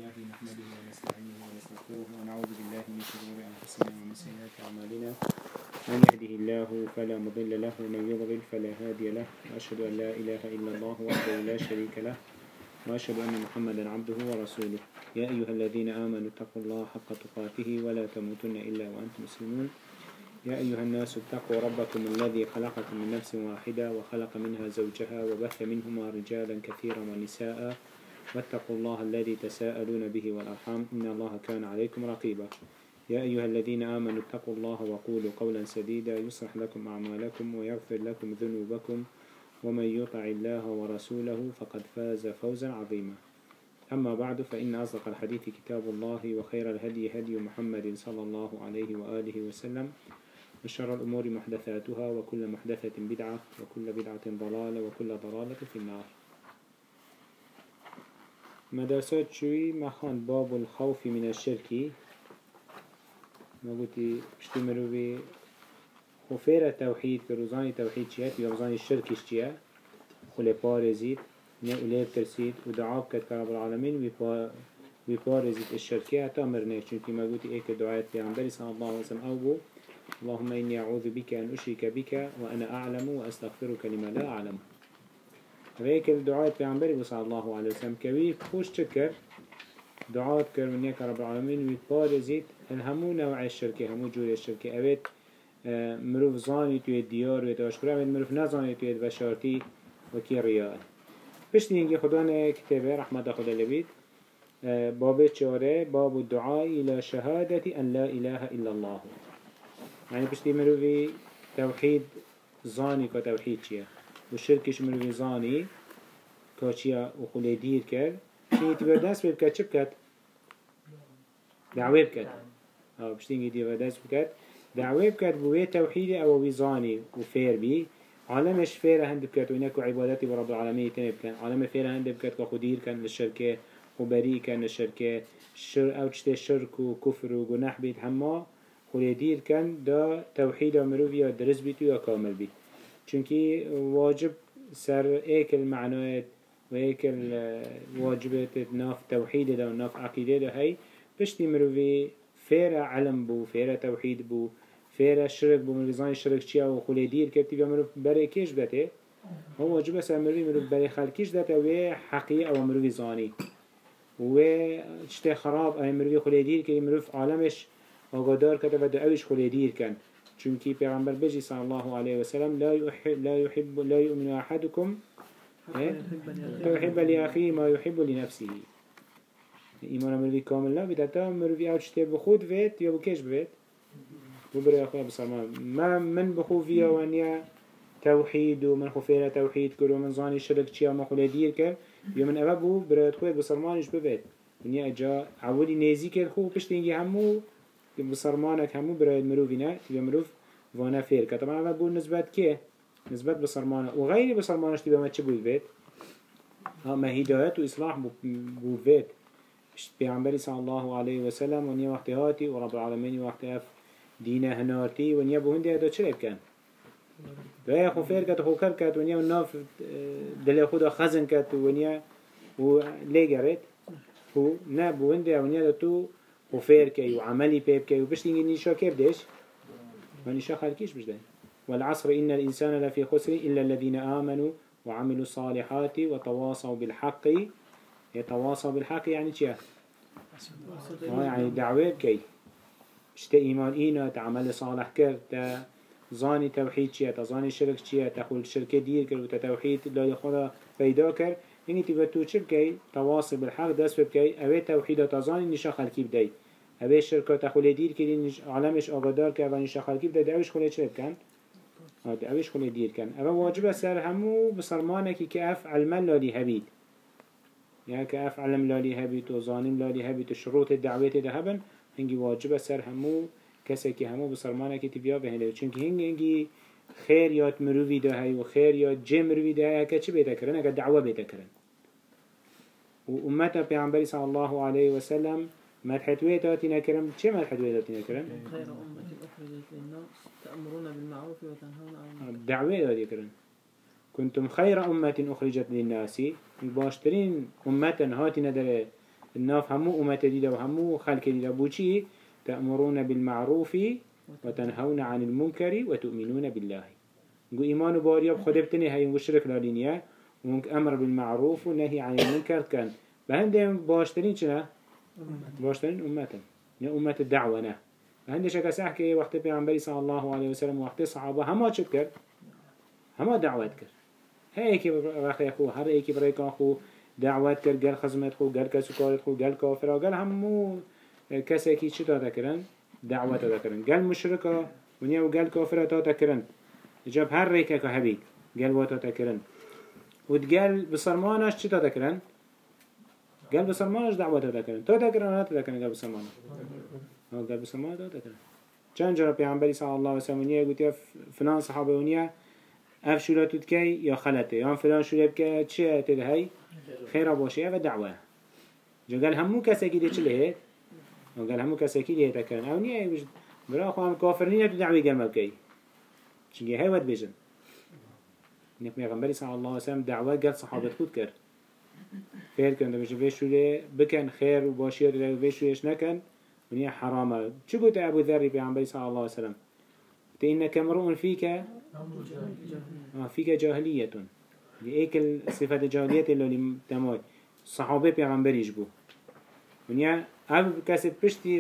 لله نحمده ونستعينه ونستغفره ونعوذ بالله من شرور أنفسنا ومن سيئات أعمالنا من يهده الله فلا مضل له ومن يضلل فلا هادي له وأشهد أن لا إله إلا الله وحده لا شريك له وأشهد أن محمدا عبده ورسوله يا أيها الذين آمنوا اتقوا الله حق تقاته ولا تموتن إلا وأنتم مسلمون يا أيها الناس اتقوا ربكم الذي خلقكم من نفس واحدة وخلق منها زوجها وبث منهما رجالا كثيرا ونساء واتقوا الله الذي تساءلون به والأرحام إن الله كان عليكم رقيبا يا أيها الذين آمنوا اتقوا الله وقولوا قولا سديدا يصلح لكم أعمالكم ويغفر لكم ذنوبكم ومن يطع الله ورسوله فقد فاز فوزا عظيما أما بعد فإن أصدق الحديث كتاب الله وخير الهدي هدي محمد صلى الله عليه وآله وسلم وشر الأمور محدثاتها وكل محدثة بدعة وكل بدعة ضلالة وكل ضلالة في النار مدرسات شوي مخان باب الخوف من الشرك ما قلتي اشتمروا بي خفير التوحيد كروزاني توحيد شيات يرزاني الشرك اشتيا خلي بارزيت نقليب ترسيد ودعاب كد كرب العالمين وبارزيت الشركية تامرناش چونكي ما قلتي ايك دعايات بيعنبري صلى الله عليه وسلم أوبو اللهم إني أعوذ بك أن أشرك بك وأنا أعلم وأستغفرك لما لا أعلم هيك الدعاء بيعنبري صلى الله عليه وسلم كوي خوش تكر دعاء كر من يك رب العالمين ويبارزيت الهمو نوع الشركة همو جور الشركة أبيت مروف زاني تويد ديار ويتواشكرا أبيت مروف نزاني تويد بشارتي وكي رياء بشت نيجي خدانا كتابه رحمة خدا لبيت باب شاره باب الدعاء إلى شهادة أن لا إله إلا الله يعني بشتي مروفي توحيد زاني كتوحيد شيا والشركش مروفي زاني كاشيا وخلي دير كر شيء تبغى داس بكت شبكت دعوة بكت بشتي تبغى داس بكت دعوة بكت بوي توحيد أو وزاني وفير بي عالمش فير هند بكت وينك عبادتي برب العالمين تنبكن عالم فير هند بكت كخدير كان للشركة وبريء كان للشركة أو تشتى شرك وكفر وجناح بيت هما خلي دير كان دا توحيد مروفي درس بيتو يا كامل بيت چونكي واجب سر ايك المعنوات وايك الواجبات ناف توحيد دا وناف عقيدة دا هاي بشتي مروفي فيرا علم بو فيرا توحيد بو فيرا شرك بو مرزان شرك چيا وخلي دير كبتي بمروف بري كيش داته هو واجب سر مروفي مروف بري خلقيش داته وي حقيقة او مروفي زاني و چته خراب اي مروفي خلي دير كي مروف عالمش آگادار کرده و دعویش خلی دیر کن چونکی پیغمبر بجی صلی الله علیه و سلم لا يؤمن احدكم يحب لأخيه ما يحب لنفسه ایمان مروی کامل لا بیده تا مروی او چطه بخود وید یا بکش بید ببرای اخواه بسرمان من بخو فيها وانيا توحيد ومن خفيرة توحيد كل ومن ظاني شرك چيا ما خلی دیر کرد یا من اوه برای خواه بسرمانش ببید ونیا اجا عولی نیزی کرد خوب پشتینگی همو بصرمانك همو برای مروفينا تبقى مروف وانا فير طبعا انا بقول نسبت كيه نسبت بصرمانه وغير بصرمانش تبقى ما تشبه البيت ما هدايات وإصلاح بوفيت بيعنبري صلى الله عليه وسلم ونيا وقتهاتي ورب العالمين وقتها دينا هنارتي ونيا بهندي هذا شرب كان ويا خفير كات خوكر كات ونيا والناف دل خدا خزن كات ونيا وليجرت هو ناب بهندي ونيا تو وفير كي وعملي بيب كي وبشتيني نيشا كيف ديش ونيشا خالكيش بجدين والعصر إن الإنسان لفي خسر إلا الذين آمنوا وعملوا الصالحات وتواصوا بالحق يتواصوا بالحق يعني چيه يعني دعوة كي اشتا إيمان إينا تعمل صالح كر تزاني توحيد چيه تزاني شرك چيه تقول شركة دير كر وتتوحيد لا يخوضا فيدا كر يعني تبقى توشر كي تواصل بالحق دست بكي اوه توحيد تزاني نشا خلقي بدأي اوه شركة تخولي دير كي عالمش آقادار كي اوه نشا خلقي بدأي اوش خولي چرب كان اوش خولي دير كان اوه واجب سر همو بصرمانك كأف علما لالي هبيد يعني كأف علم لالي هبيد وظانم لالي هبيد وشروط الدعوات ده هبن هنجي واجب سر همو كسكي همو بصرمانك تبيا بهنده چونك هنجي خير يات مروفي ده هاي وخير يات جي مروفي ده هاي هكا چه بيتا كرن هكا دعوة بيتا كرن وأمتنا بيعنبري صلى الله عليه وسلم مدحتوية تاتينا كرم چه مدحتوية تاتينا كرم؟ خير أمة أخرجت للناس تأمرون بالمعروف وتنهون عن المنكر دعوة تاتي كرم كنتم خير أمة أخرجت للناس باشترين أمة هاتنا در الناف همو أمت ديدا وهمو خلق ديدا بوشي تأمرون بالمعروف وتنهون عن المنكر وتؤمنون بالله نقول إيمان باريا بخدبتني هاي مشرك لالينيا ومنك أمر بالمعروف ونهي عن المنكر كان بهندم باشترين شنا باشترين أمتا أمة الدعوة نه بهندش كسحكي وقت بيعنبري صلى الله عليه وسلم وقت صحابة هما شكر هما دعوات كر هيك رخي أخو هر هيك بريك أخو دعوات كر قال خزمت خو قال كسكارت خو قال كافر قال همو كساكي شتا تكرن دعوة تكرن قال مشركة ونيا وقال كافر تكرن جاب هر ريكا كهبيك قال واتا تكرن وتقال بصرمانش شتا تكرن قال بصرمانش دعوة تكرن تو تكرن ولا تكرن قال بصرمانش قال بصرمانش تو تكرن كان جرى بيعنبري صلى الله عليه وسلم ونيا قلت فلان صحابة ونيا اف شولاتو تكي يا خلته يا فلان شولات بكي تشي تدهي خير باشي اف دعوة جو قال همو كساكي دي چله هيت قال همو كساكي دي تكرن او نيا بيش برا خو هم كافرين تو دعوة قال مبكي چنگه هاي ود بيجن نك پیغمبر صلى الله عليه وسلم دعوة قال صحابة خود كر خير كن دمش فيش شوله بكن خير وباشي دل فيش ويش نكن ونيا حرامه شو قلت ابو ذر پیغمبر صلى الله عليه وسلم تإنك امرؤ فيك فيك جاهلية لإيك الصفة الجاهلية اللي تموي صحابة پیغمبر يجبو ونيا اب كسب پشتي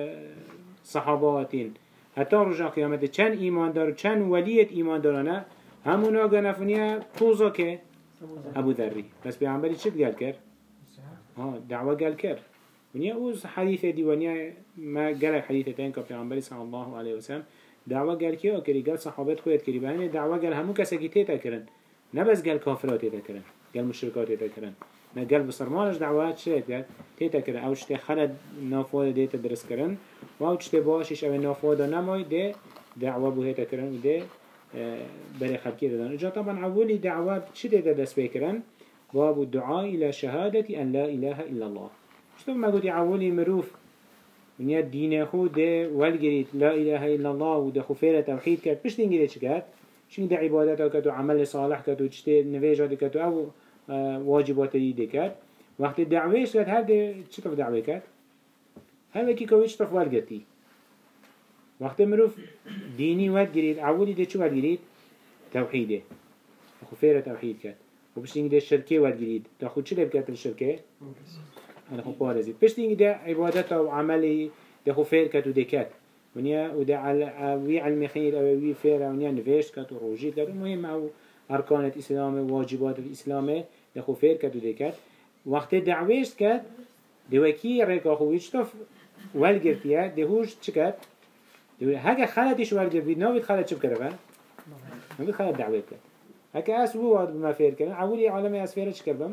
صحاباتين حتى رجع قيامته چند ایمان دار چند ولیت ایمان دارانه همونا گنفونیه توزا که ابو ذری بس پیغمبری چی قال کر؟ دعوه قال کر ونیا اوز حدیث دیوانیه ما قال حدیث تین که پیغمبری صلی الله علیه وسلم دعوه قال کیا کری قال صحابت خویت کری بهنه دعوه قال همو کسی که تیتا کرن نه بس قال کافرات تیتا کرن قال مشرکات تیتا کرن نه قال بصرمانش دعوات شد قال تیتا کرن او شته خلد نافواد دیتا درس کرن و او چته باشش او نافواد نمای ده دعوه بو هیتا کرن و ده بري خلقية دادن جا طبعا أولي دعوة شده دست بكرن باب الدعاء إلى شهادة أن لا إله إلا الله شتوف ما قلت أولي مروف من يد دين خود ده والجريت لا إله إلا الله وده خفيرة توحيد كات بش تنجري شكات شين ده عبادات أو كاتو عمل صالح كاتو تشتي نفيجات كاتو أو واجبات دي كات وقت الدعوة كات هل ده شتوف دعوة كات هل كي كويش شتوف والجتي وقت مروف ديني واد جريد أولي ده شو واد جريد توحيده خفيرة توحيد كات وبشتيني ده الشركة واد جريد تاخد شو لبكات الشركة أنا خو بارزيد بشتيني ده عبادته وعمله ده خفير كات وده كات ونيا وده على وي علم خير أو وي فير ونيا نفيش كات وروجيت كات المهم أو أركان الإسلام وواجبات الإسلام ده خفير كات وده كات وقت دعويش كات ده وكي ريكا خويش تف والجرتيا ده هوش شكات هكا خالتش والجر بيد ناوي خالت شو بكره ناوي خالت دعوة كده هكا أسوه واد بما فير كده عولي عالمي أسفيرة شو كربم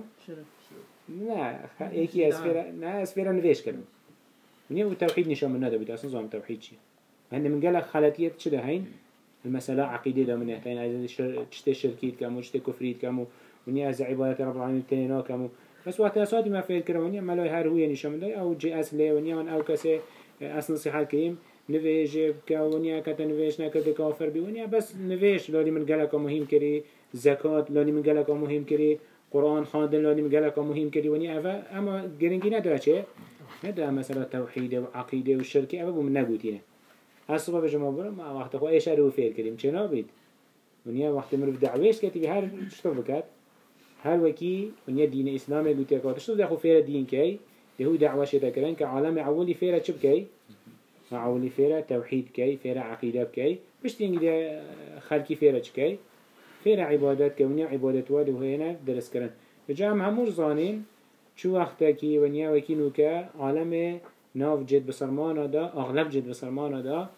لا إيكي أسفيرة نا أسفيرة نفيش كده من يوم التوحيد نشان من هذا بتأسس نظام التوحيد شيء عند من قال خالتية شده هين المسألة عقيدة ده من هتين عايز تشتى شركيت كمو تشتى كفريت كمو ونيا أز عبادة رب العالمين تنينا كمو بس وقت أساتي ما فير كده ونيا ملاي هر هو نشان من ده أو جي أسلي ونيا من أو كسي أصل صحة كريم نویش بکاونیا کت نویش نکرده کافر بیونیا بس نویش لانی من گله که مهم کری زکات لانی من گله که مهم کری قرآن خواندن لانی من گله که مهم کری ونیا اما گرینگی نداره چه نداره مثلا توحید و عقیده و شرکی اما بوم نگوتینه اصلا به جمع برم وقت خو ایش رو فیر کردیم چه نبید ونیا وقت مرف دعویش کتی به هر چطور بکات هر وکی ونیا دین اسلام گوتی که چطور دخو فیر دین کی یهو دعویش تکرن که عالم اولی فیر چه بکی معولي فيرا توحيد كي فيرا عقيدة كي مش تيجي ده خلقي فيرا كي فيرا عبادات كونيا عبادات واد وهنا درس كرن بجام هموش زانين شو وقتا كي ونيا وكينو كا عالم ناف جد بسرمانه دا أغلب جد بسرمانه دا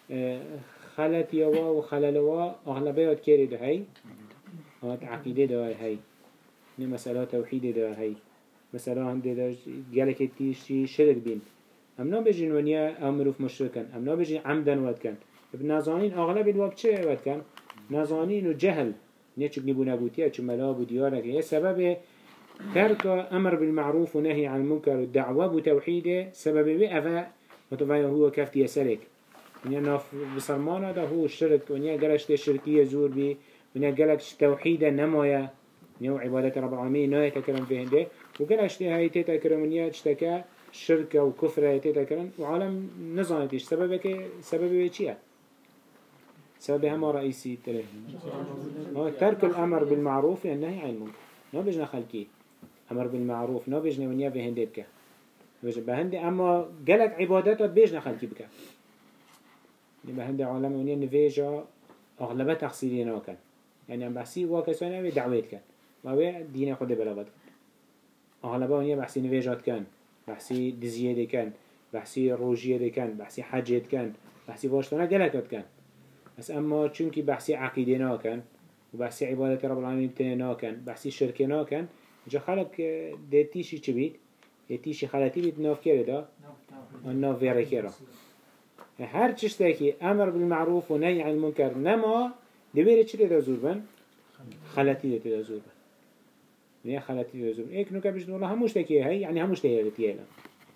خلت يوا وخللوا أغلبيات كيري ده هاي هات عقيدة ده هاي ني مسألة توحيد ده هاي مسألة عند ده جالك تيجي شرك بين هم نابجين ونيا أمروف مشركن هم نابجين عمدا واد كان ابن نازانين أغلب الوقت شيء واد كان نازانين وجهل نيتشك نبو نابوتيا شملاب وديارك هي سبب ترك أمر بالمعروف ونهي عن المنكر والدعوة وتوحيده سبب بأفا وتفايا هو كافت يسلك ونيا ناف بصرمانه ده هو الشرك ونيا قلش الشركية زور بي ونيا قلش توحيده نمايا نيو عبادة رب العالمين ناية كلام فيه ده وقال اشتي هاي تيتا كرمانية اشتكى شركة وكفرة تيتا كرن وعالم نظامتش سببه چيه؟ سببه هما رئيسي تله هو ترك الأمر بالمعروف والنهي عن المنكر نبجنا خلقي أمر بالمعروف نبجنا ونيا بهندي بك بهندي أما قالك عبادته بيجنا خلقي بك بهندي عالم ونيا نفيجا أغلبها تقصيرين كان يعني عم بحسي واكسونا بدعوات كان ما دين خد بلغت أغلبها ونيا بحسي نفيجات كان بحسي دزية كان بحسي روجية كان بحسي حاجات كان بحسي واشتنا قالكت كان بس أما چونكي بحسي عقيدنا كان وبحسي عبادة رب العالمين تنا كان بحسي شركنا كان جا خلق ديتيشي چبيت ديتيشي خلاتي بيت ناف كيردا وناف فيري كيرا هر چشتاكي أمر بالمعروف ونهي عن المنكر نما دبيري چلي دا زوربن خلاتي دا زوربن نيا خلاتي دا زوربن ايك نوكا بجد والله هموش تاكي هاي يعني هموش تاكي هاي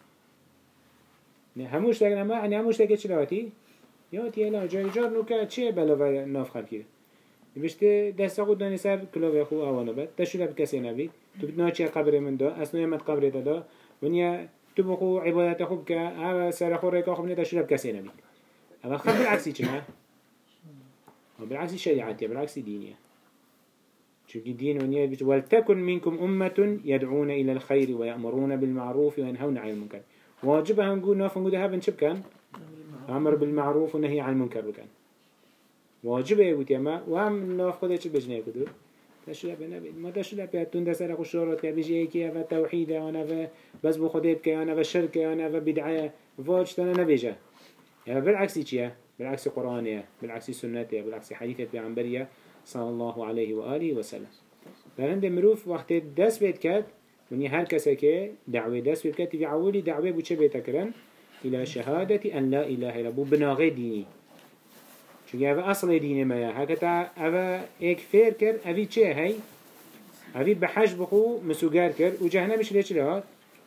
هموش تاكي نما يعني هموش تاكي چلواتي يا تيلا جار نوكا چه بلا ناف خلقي بشته دست خود دانی سر کلاوی خو آوانه بد تشوله بکسی نبی تو بدنا چه قبر من دا اصلا یمت قبر دا ونیا تو بخو عبادت خوب که هوا سر خور ریکا خوب نه تشوله بکسی نبی اما خب بالعکسی چنه بالعکسی شریعتیه بالعکسی دینیه چونكي دين ونيا بيت ولتكن منكم أمة يدعون إلى الخير ويأمرون بالمعروف وينهون عن المنكر واجبها نقول ناف نقول هذا نشب كان أمر بالمعروف ونهي عن المنكر بكان واجبه يقول يما وهم ناف خده چه بجنه كدو تشوله بنبي ما تشوله بيتون دسر خشورات كبيجي كي أنا توحيده أنا بس بخده بك أنا شركه أنا بدعة واج تنا نبيجه يعني بالعكس يجيه بالعكس قرآنيه بالعكس سنته بالعكس حديثه بيعنبريه صلى الله عليه وآله وسلم فهند مروف وقت دست بيت كات وني هر كسا كي دعوه دست بيت كات في عولي دعوه بو چه بيتكرن إلى شهادة أن لا إله إلا بو بناغي ديني چونك هذا أصل ديني مايا هكذا هذا ايك فير كر هذي چه هاي هذي بحج بخو مسوغار كر وجهنمش ليش لهات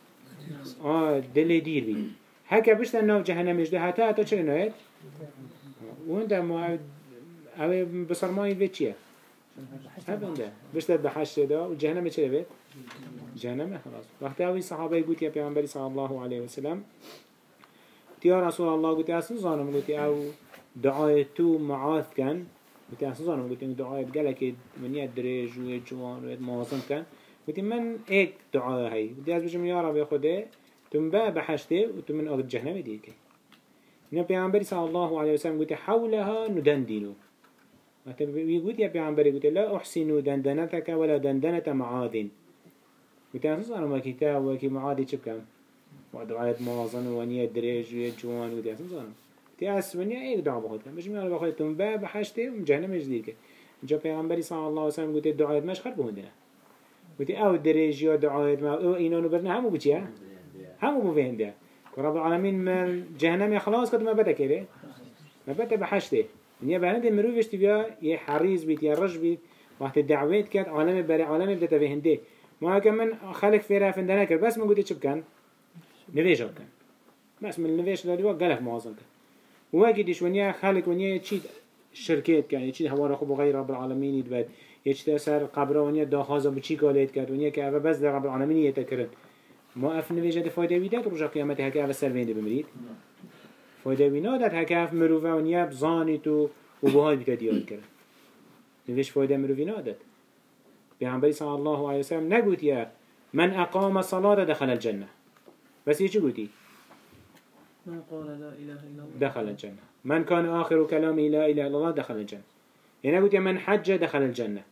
دل دير بي هكا بشتا ناف جهنمش ده هتا چه نهايت وانت اوه بصرماني بيت چيه هبن ده بشتا بحج ده وجهنم چه بيت جهنم خلاص وقت اوه صحابه يقول يا پیغمبر صلى الله عليه وسلم يا رسول الله قلت أصلا ظانم قلت أو دعاية تو معاذ كان قلت أصلا ظانم قلت إن دعاية قالك من يدرج ويجوان ويتمواصم كان قلت من إيك دعاية هاي قلت أصلا يا رب ياخده تم بقى بحشته وتم من أرض جهنم ديك إن بيعنبري صلى الله عليه وسلم قلت حولها ندندنو قلت يا بيعنبري قلت لا أحسن دندنتك ولا دندنة معاذ قلت أصلا ظانم كتاب وكي معاذ شبكم ودعاية موازن ونية دريج ويجوان ودي أصلا ظالم تياس ونية ايك دعا بخوت مش ميالا بخوت تنبا بحشته ومجهنم جديد جا پیغمبری صلى الله عليه وسلم قلت دعاية مش خرب هندنا قلت او دريج يا دعاية ما او اينانو برنا همو بچيه همو بفهنده ورب العالمين من جهنم خلاص قد ما بدا كده ما بدا بحشته ونية بهنده مروفش تبيا يحريز بيت يرج بيت وقت الدعوات كانت عالم بري عالم بدا تفهنده ما كمان خلق فيرا فندنا كر بس ما قلت شب كان نویش کن بس من نویش دادی و گلف موازن کن وقتی دیش ونیا خالق ونیا چی شرکت کن چی هوار خوب غیر رب العالمین يدبد یه سر قبر ونیا داخاز بچی کالید کرد ونیا که بس در رب العالمین یتکرد ما اف نویش ده فایده ویدات رجع قیامت هک اف سر وینده بمرید فایده وینادت هک اف مروفه ونیا بزانی تو و بهای بیت دیاد کرد نویش فایده مروفی نادت پیامبری صلی الله علیه وسلم نگوت یا من اقام صلاة دخل الجنة بس يجي قلتي من قال لا إله إلا الله دخل الجنة من كان آخر كلامه لا إله إلا الله دخل الجنة يعني قلت من حج دخل الجنة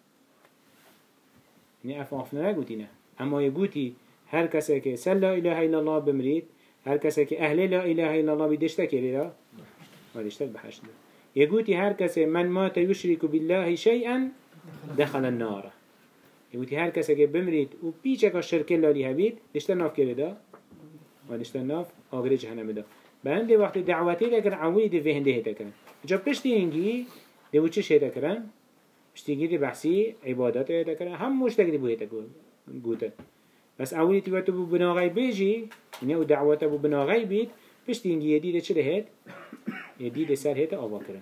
يعني أفعفنا قلتنا أما يقولي هر كسك سل لا إله إلا الله بمريد هر كسك أهل لا إله إلا الله بدشتك لا ودشتك بحشد يقولي هر كسك من مات يشرك بالله شيئا دخل النار يقولي هر كسك بمريد وبيجك الشرك الله لهبيد دشتك ناف كده ونشتن ناف آغر جهنم ده بهنده وقت دعوتی دکرن عوی ده في هنده دکرن جا پشتی هنگی ده وچه شه دکرن پشتی ده بحثی عبادت دکرن هم مشتک ده بوهیتا گوتن بس اولی تیواتو بو بناغی بیجی یعنی او دعوتا بو بناغی بید پشتی هنگی یدیده چه ده هید يديد سر هيتا أبا كرن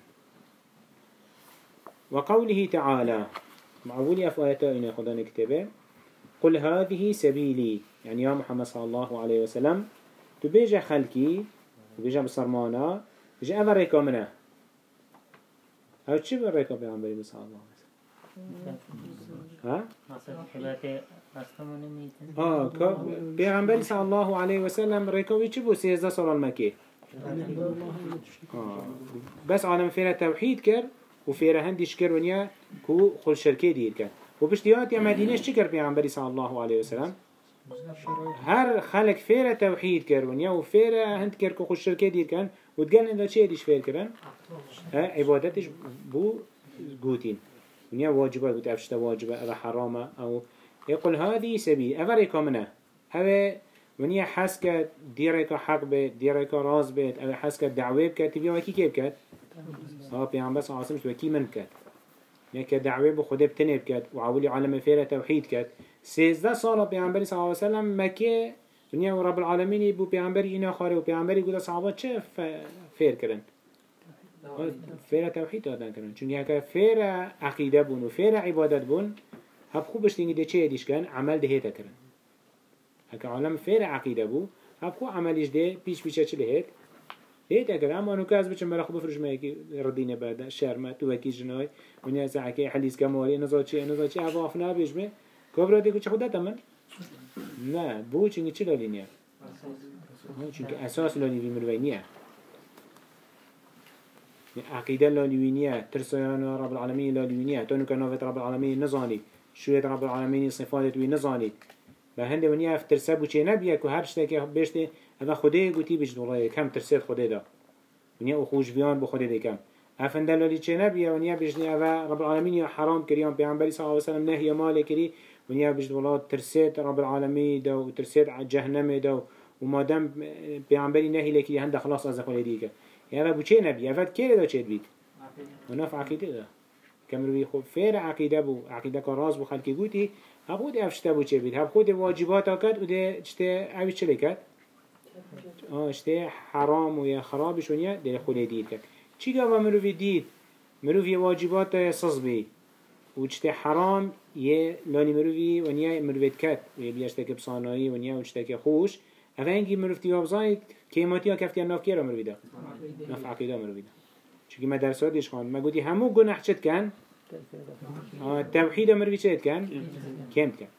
وقوله تعالى معولي أفآياتا إن خدا نكتبه قل هذه سبيلي يعني يا محمد صلى الله عليه وسلم تبيجا خلقي تبيجا بصرمانا بيجا أفا ريكا منه هاو چي بالريكا بيعنبري صلى الله عليه وسلم ها؟ بيعنبري صلى الله عليه وسلم ريكاوي چي بو 13 سال المكي بس عالم فينا توحيد كر وفيرا هندش كر ونيا كو خل شركي دير كر وبشتيات يا مدينة شكر بيعنبري صلى الله عليه وسلم هر خلق فيرا توحيد كر ونيا وفيرا هند كر كو خل شركي دير كان وتقال إذا شيء ديش فير كرن عبادتش بو قوتين ونيا واجبات قوت أفشتا واجبة أو حرامة أو يقول هذه سبيل أفريكا منه أو ونيا حسك ديريكا حق بيت ديريكا راز بيت أو حسك دعوة بكت تبيه وكي كيف كت بيعم بس عاصمش وكي من كت يعني كدعوة بخده بتنب كت وعولي علم فيرة توحيد كت 13 سال بيعمبري صلى الله عليه وسلم مكة ونيا ورب العالمين يبو بيعمبري إنا خاري وبيعمبري قد صحابات شاف فير كرن فيرة توحيد هذا كرن چون هكا فيرة عقيدة بون وفيرة عبادت بون هب خوب بشتيني ده چه يديش كان عمل ده هيتا كرن هكا عالم فيرة عقيدة بو هب خوب عمليش ده بيش چه لهيت هيتا كرن اما انو كاز بچن برا خوب بفرش ما يكي ردينه بعد شرمة تو وكي جناي ونيا ساعكي حليس كمالي نزاد چه عفافنا بيجمه كبرا ديكو چه خودتا من نه بو چنگی چه لالی نیه چونکه اساس لالی مروی نیه عقیده لالی نیه ترسیان رب العالمین لالی نیه تو نکن نافت رب العالمین نزانی شویت رب العالمین صفاتت وی نزانی و هنده ونیه اف ترسه بو چه نبیه که هر شته که بشته اما خوده گوتی بجد والله کم ترسید خوده دا ونیه او خوش بیان بو خوده دی کم افنده لالی چه نبیه ونیه بجنی اما رب العالمین حرام کریان پیغمبری صلی الله علیه وسلم نهی مال کری ونيا بجد والله ترسيت رب العالمين دو وترسيت جهنم دو وما دام بيعنبري نهي لكي هنده خلاص أزاق ولديك يعني أبو چه نبي أفاد كيري دا چه بيت ونف عقيدة دا كمروي خب فير عقيدة بو عقيدة كراز بو خلقي قوتي هب خود افشتا بو چه بيت هب خود واجبات آكد وده چته اوي چه لكت چته حرام ويا خرابش ونيا ده خود ديد كت چي قاوة مروي ديد مروي واجبات صصبي وچته حرام یه لانی مروی ونیا مرویت کت و یه بیاشته بصانایی ونیا وچته که خوش افنگی مروفتی وابزاید کیماتی ها کفتی ناف که را مروی دا ناف عقیده مروی دا چونکه ما درساتش خواند ما گوتی همو گناه چت کن توحید مروی چت کن کم کن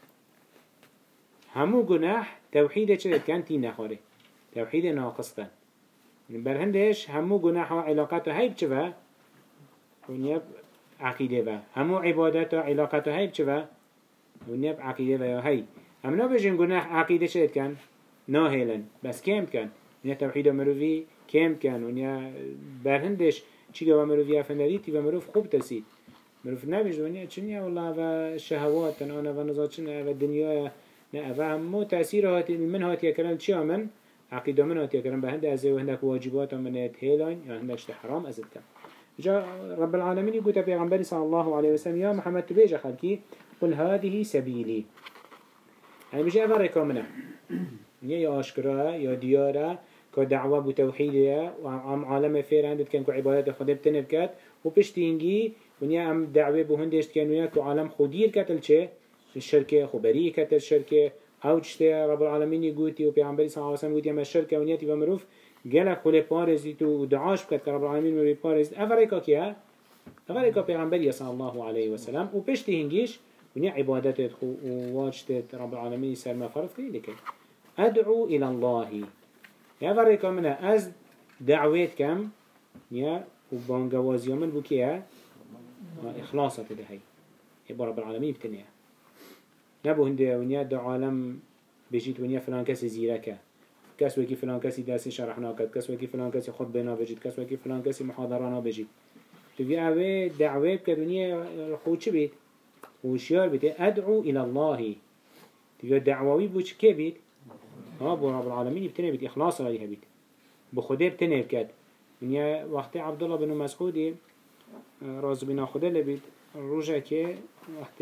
همو گناه توحید چت کن تی نخواره توحید ناقص کن برهندش همو گناه و علاقات هایب چه و ونیا عقيدة با همو عبادات و علاقات هاي بچوا ونيب عقيدة با يا هاي هم نبجن گناه عقيدة شد كان ناهلن بس كم كان ونيا توحيد مروفي كم كان ونيا برهندش چي جوا مروفي افندري تي مروف خوب تسيد مروف نبج ونيا چنيا والله و شهوات انا و نزات چنيا و الدنيا نه و همو تأثير هاتي من هاتي كلام چيا من عقيدة من هاتي كلام بهند ازي وهندك واجبات من تهيلان يا هندك حرام ازتكم جاء رب العالمين يقول پیغمبر صلى الله عليه وسلم يا محمد تبيج خلقي قل هذه سبيلي يعني مش أفريكا منه يا أشكرها يا ديارة كدعوة بتوحيدها وعم عالم فير عندك كان كعبادات خدا بتنبكت وبشتينجي ونيا عم دعوة بهندشت كان ويا كعالم خدير كتل شيء الشركة خبرية كتل الشركة أو تشتى رب العالمين يقول تي وبيغمبر صلى الله عليه وسلم يقول يا الشركة ونيا تبى معروف جالك خلي بارزيت ودعاش بكت رب العالمين وري بارز أفريقيا كيا أفريقيا بيغمبر صلى الله عليه وسلم وبشتي هنجيش ونيا عبادات وواجت رب العالمين سر ما فرض كي لك أدعو إلى الله يا أفريقيا من أز دعوات كم يا وبانجواز يومن بكيا إخلاصة تدهي يبقى رب العالمين بتنيا نبو هندي ونيا دعو عالم بيجيت ونيا فلان كاس زيركه كاس وكي فلان كاسي درسي شرحنا كات كاس وكي فلان كاسي خطبنا بجيت كاس وكي فلان كاسي محاضرانا بجيت تبي أوي دعوة بكدنيا الخوش بيت وشيار بيت أدعو إلى الله تبي دعوة بوش كبيت بو رب العالمين بتني بيت إخلاص عليها بيت بخده بتني بكد دنيا وقت عبد الله بن مسعود راز بنا خده لبيت روجا كي وقت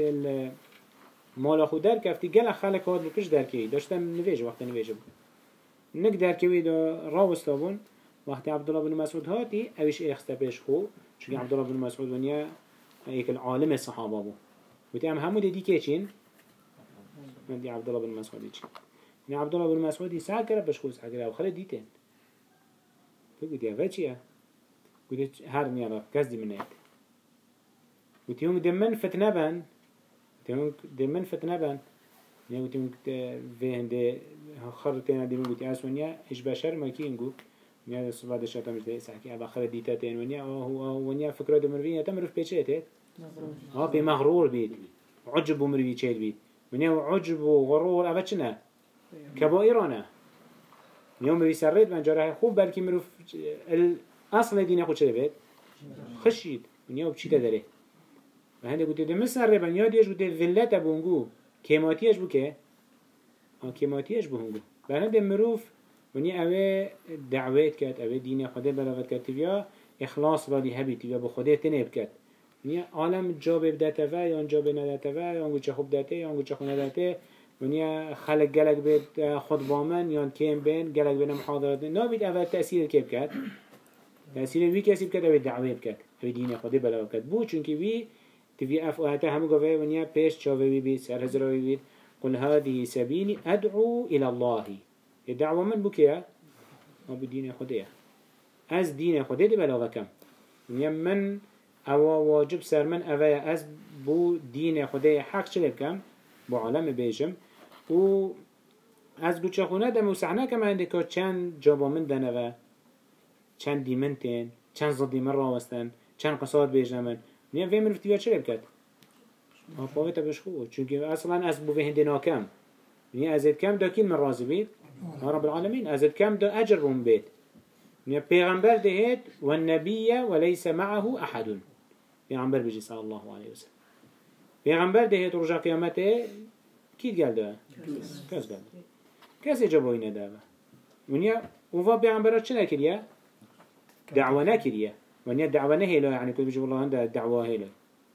مال خودر كفتي جل خلق هاد بكش در كي داشتم نويج وقت نويج نقدر كوي دا راوستابون وقت عبد الله بن مسعود هاتي اوش اخستا بيش خو چون عبد الله بن مسعود ونيا هيك العالم الصحابه بو وتام همو دي كيچين من دي عبد الله بن مسعود يجي يعني عبد الله بن مسعود يساكر بشخوص حكرا وخلي ديتين فقلت يا فاتشيا قلت هارني يا رب كازدي من نيت قلت يوم دمن فتنة بان دمن فتنة بان يعني قلت يوم في هندي خرطين دي قلت يا سونيا إيش بشر ما كينجو يعني الصباح الشاطئ مش ده ساكي أبى خلي ديتين ونيا هو ونيا فكرة دمرفين تمر في بيتشته بمغرور بيد عجب ومروي تشيل بيد ونيا عجب وغرور أبتشنا كبائرنا يوم بيسرد من جراه خوب بالكي مروف الأصل دين ياخد شده بيت خشيت ونيا وبشي تدري فهندي قلت ده مثل ربنا ياديش قلت ذلة بونجو كيماتيش بوكه كيماتيش بونجو فهندي مروف ونيا أوه دعوات كات أوه دين خده بلغت كات تبيا إخلاص رادي هبي تبيا بخده تنب كات ونيا عالم جاب بداته و یا جاب نداته و یا انگو چه خوب داته یا انگو چه خوب نداته ونیا خلق گلک بید خود بامن یا کیم بین گلک بین محاضرات نابید اول تأثیر که بکد تأثیر وی کسی بکد اوی دعوی بکد اوی دین خودی بلا بکد بو چونکی وی تبی افعاته همو گفه ونیا پیش چاوی بید سر هزراوی بید قل هذه سبيلي أدعو إلى الله الدعوة من بكيا ما بدين خديه از دين خديه دي بلا بكم من او واجب سر من اوه از بو دین خدای حق چلی بکم بو عالم بیجم و از گوچه خونه دم و سحنه کم هنده که چند جابا من دنه و چند دیمن تین چند زدی من راوستن چند قصاد بیجن من نیم وی من رفتیوه چلی بکد پاوه تا بشخو چونکه اصلا از بو هنده ناکم نیم ازید کم دا کین من رازی بید رب العالمین ازید کم دا اجر روم بید نیم پیغمبر دهید و النبیه و لیس معه احد پیغمبر بجی صلی الله علیه وسلم پیغمبر دهید رجا قیامته کی قال ده کس قال کسی جوابی نداره ونیا وفا پیغمبرات چه نکریه دعوه نکریه ونیا دعوه نهیله یعنی که بجی والله هنده دعوه هیله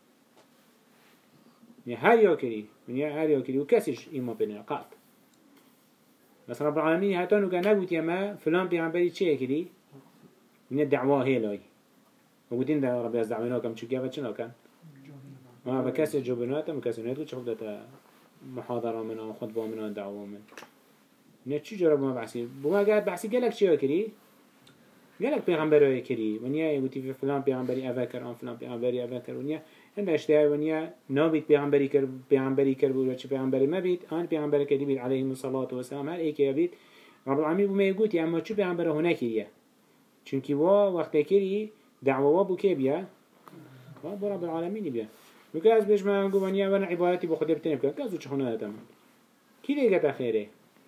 هر یا کری ونیا هر یا کری و کسیش ایمان بینه قط بس رب العالمین حتی نگه نگوت یما فلان پیغمبری چه کری ونیا دعوه هیله وقتين ده ربي أزدعونا كم شو كيف شنو كان؟ ما بكسر جبناته مكسرناه وش خد ده محاضرة منه خطبة منه دعوة منه. نتشي جرب ما بعسي بما قاعد بعسي قالك شيء كري قالك بيغمبر كري ونيا يقولي في فلان بيغمبري أفكر أم فلان بيغمبري أفكر ونيا عند أشتاء ونيا نابيت بيغمبري كرب ولا شيء بيغمبري ما بيت أنا بيغمبري كريم عليه الصلاة والسلام هل إيه كيابيت رب العالمين بما يقول يا أما شو بيغمبر هناك كريه چونكي وا وقت كري دعوة وابو كي بيا وابو رب العالمين بيا وكاز بيش ما نقول ونيا وانا عبادتي بخدي بتني بكا كازو تشخونا تمام كي ليه قطع خيره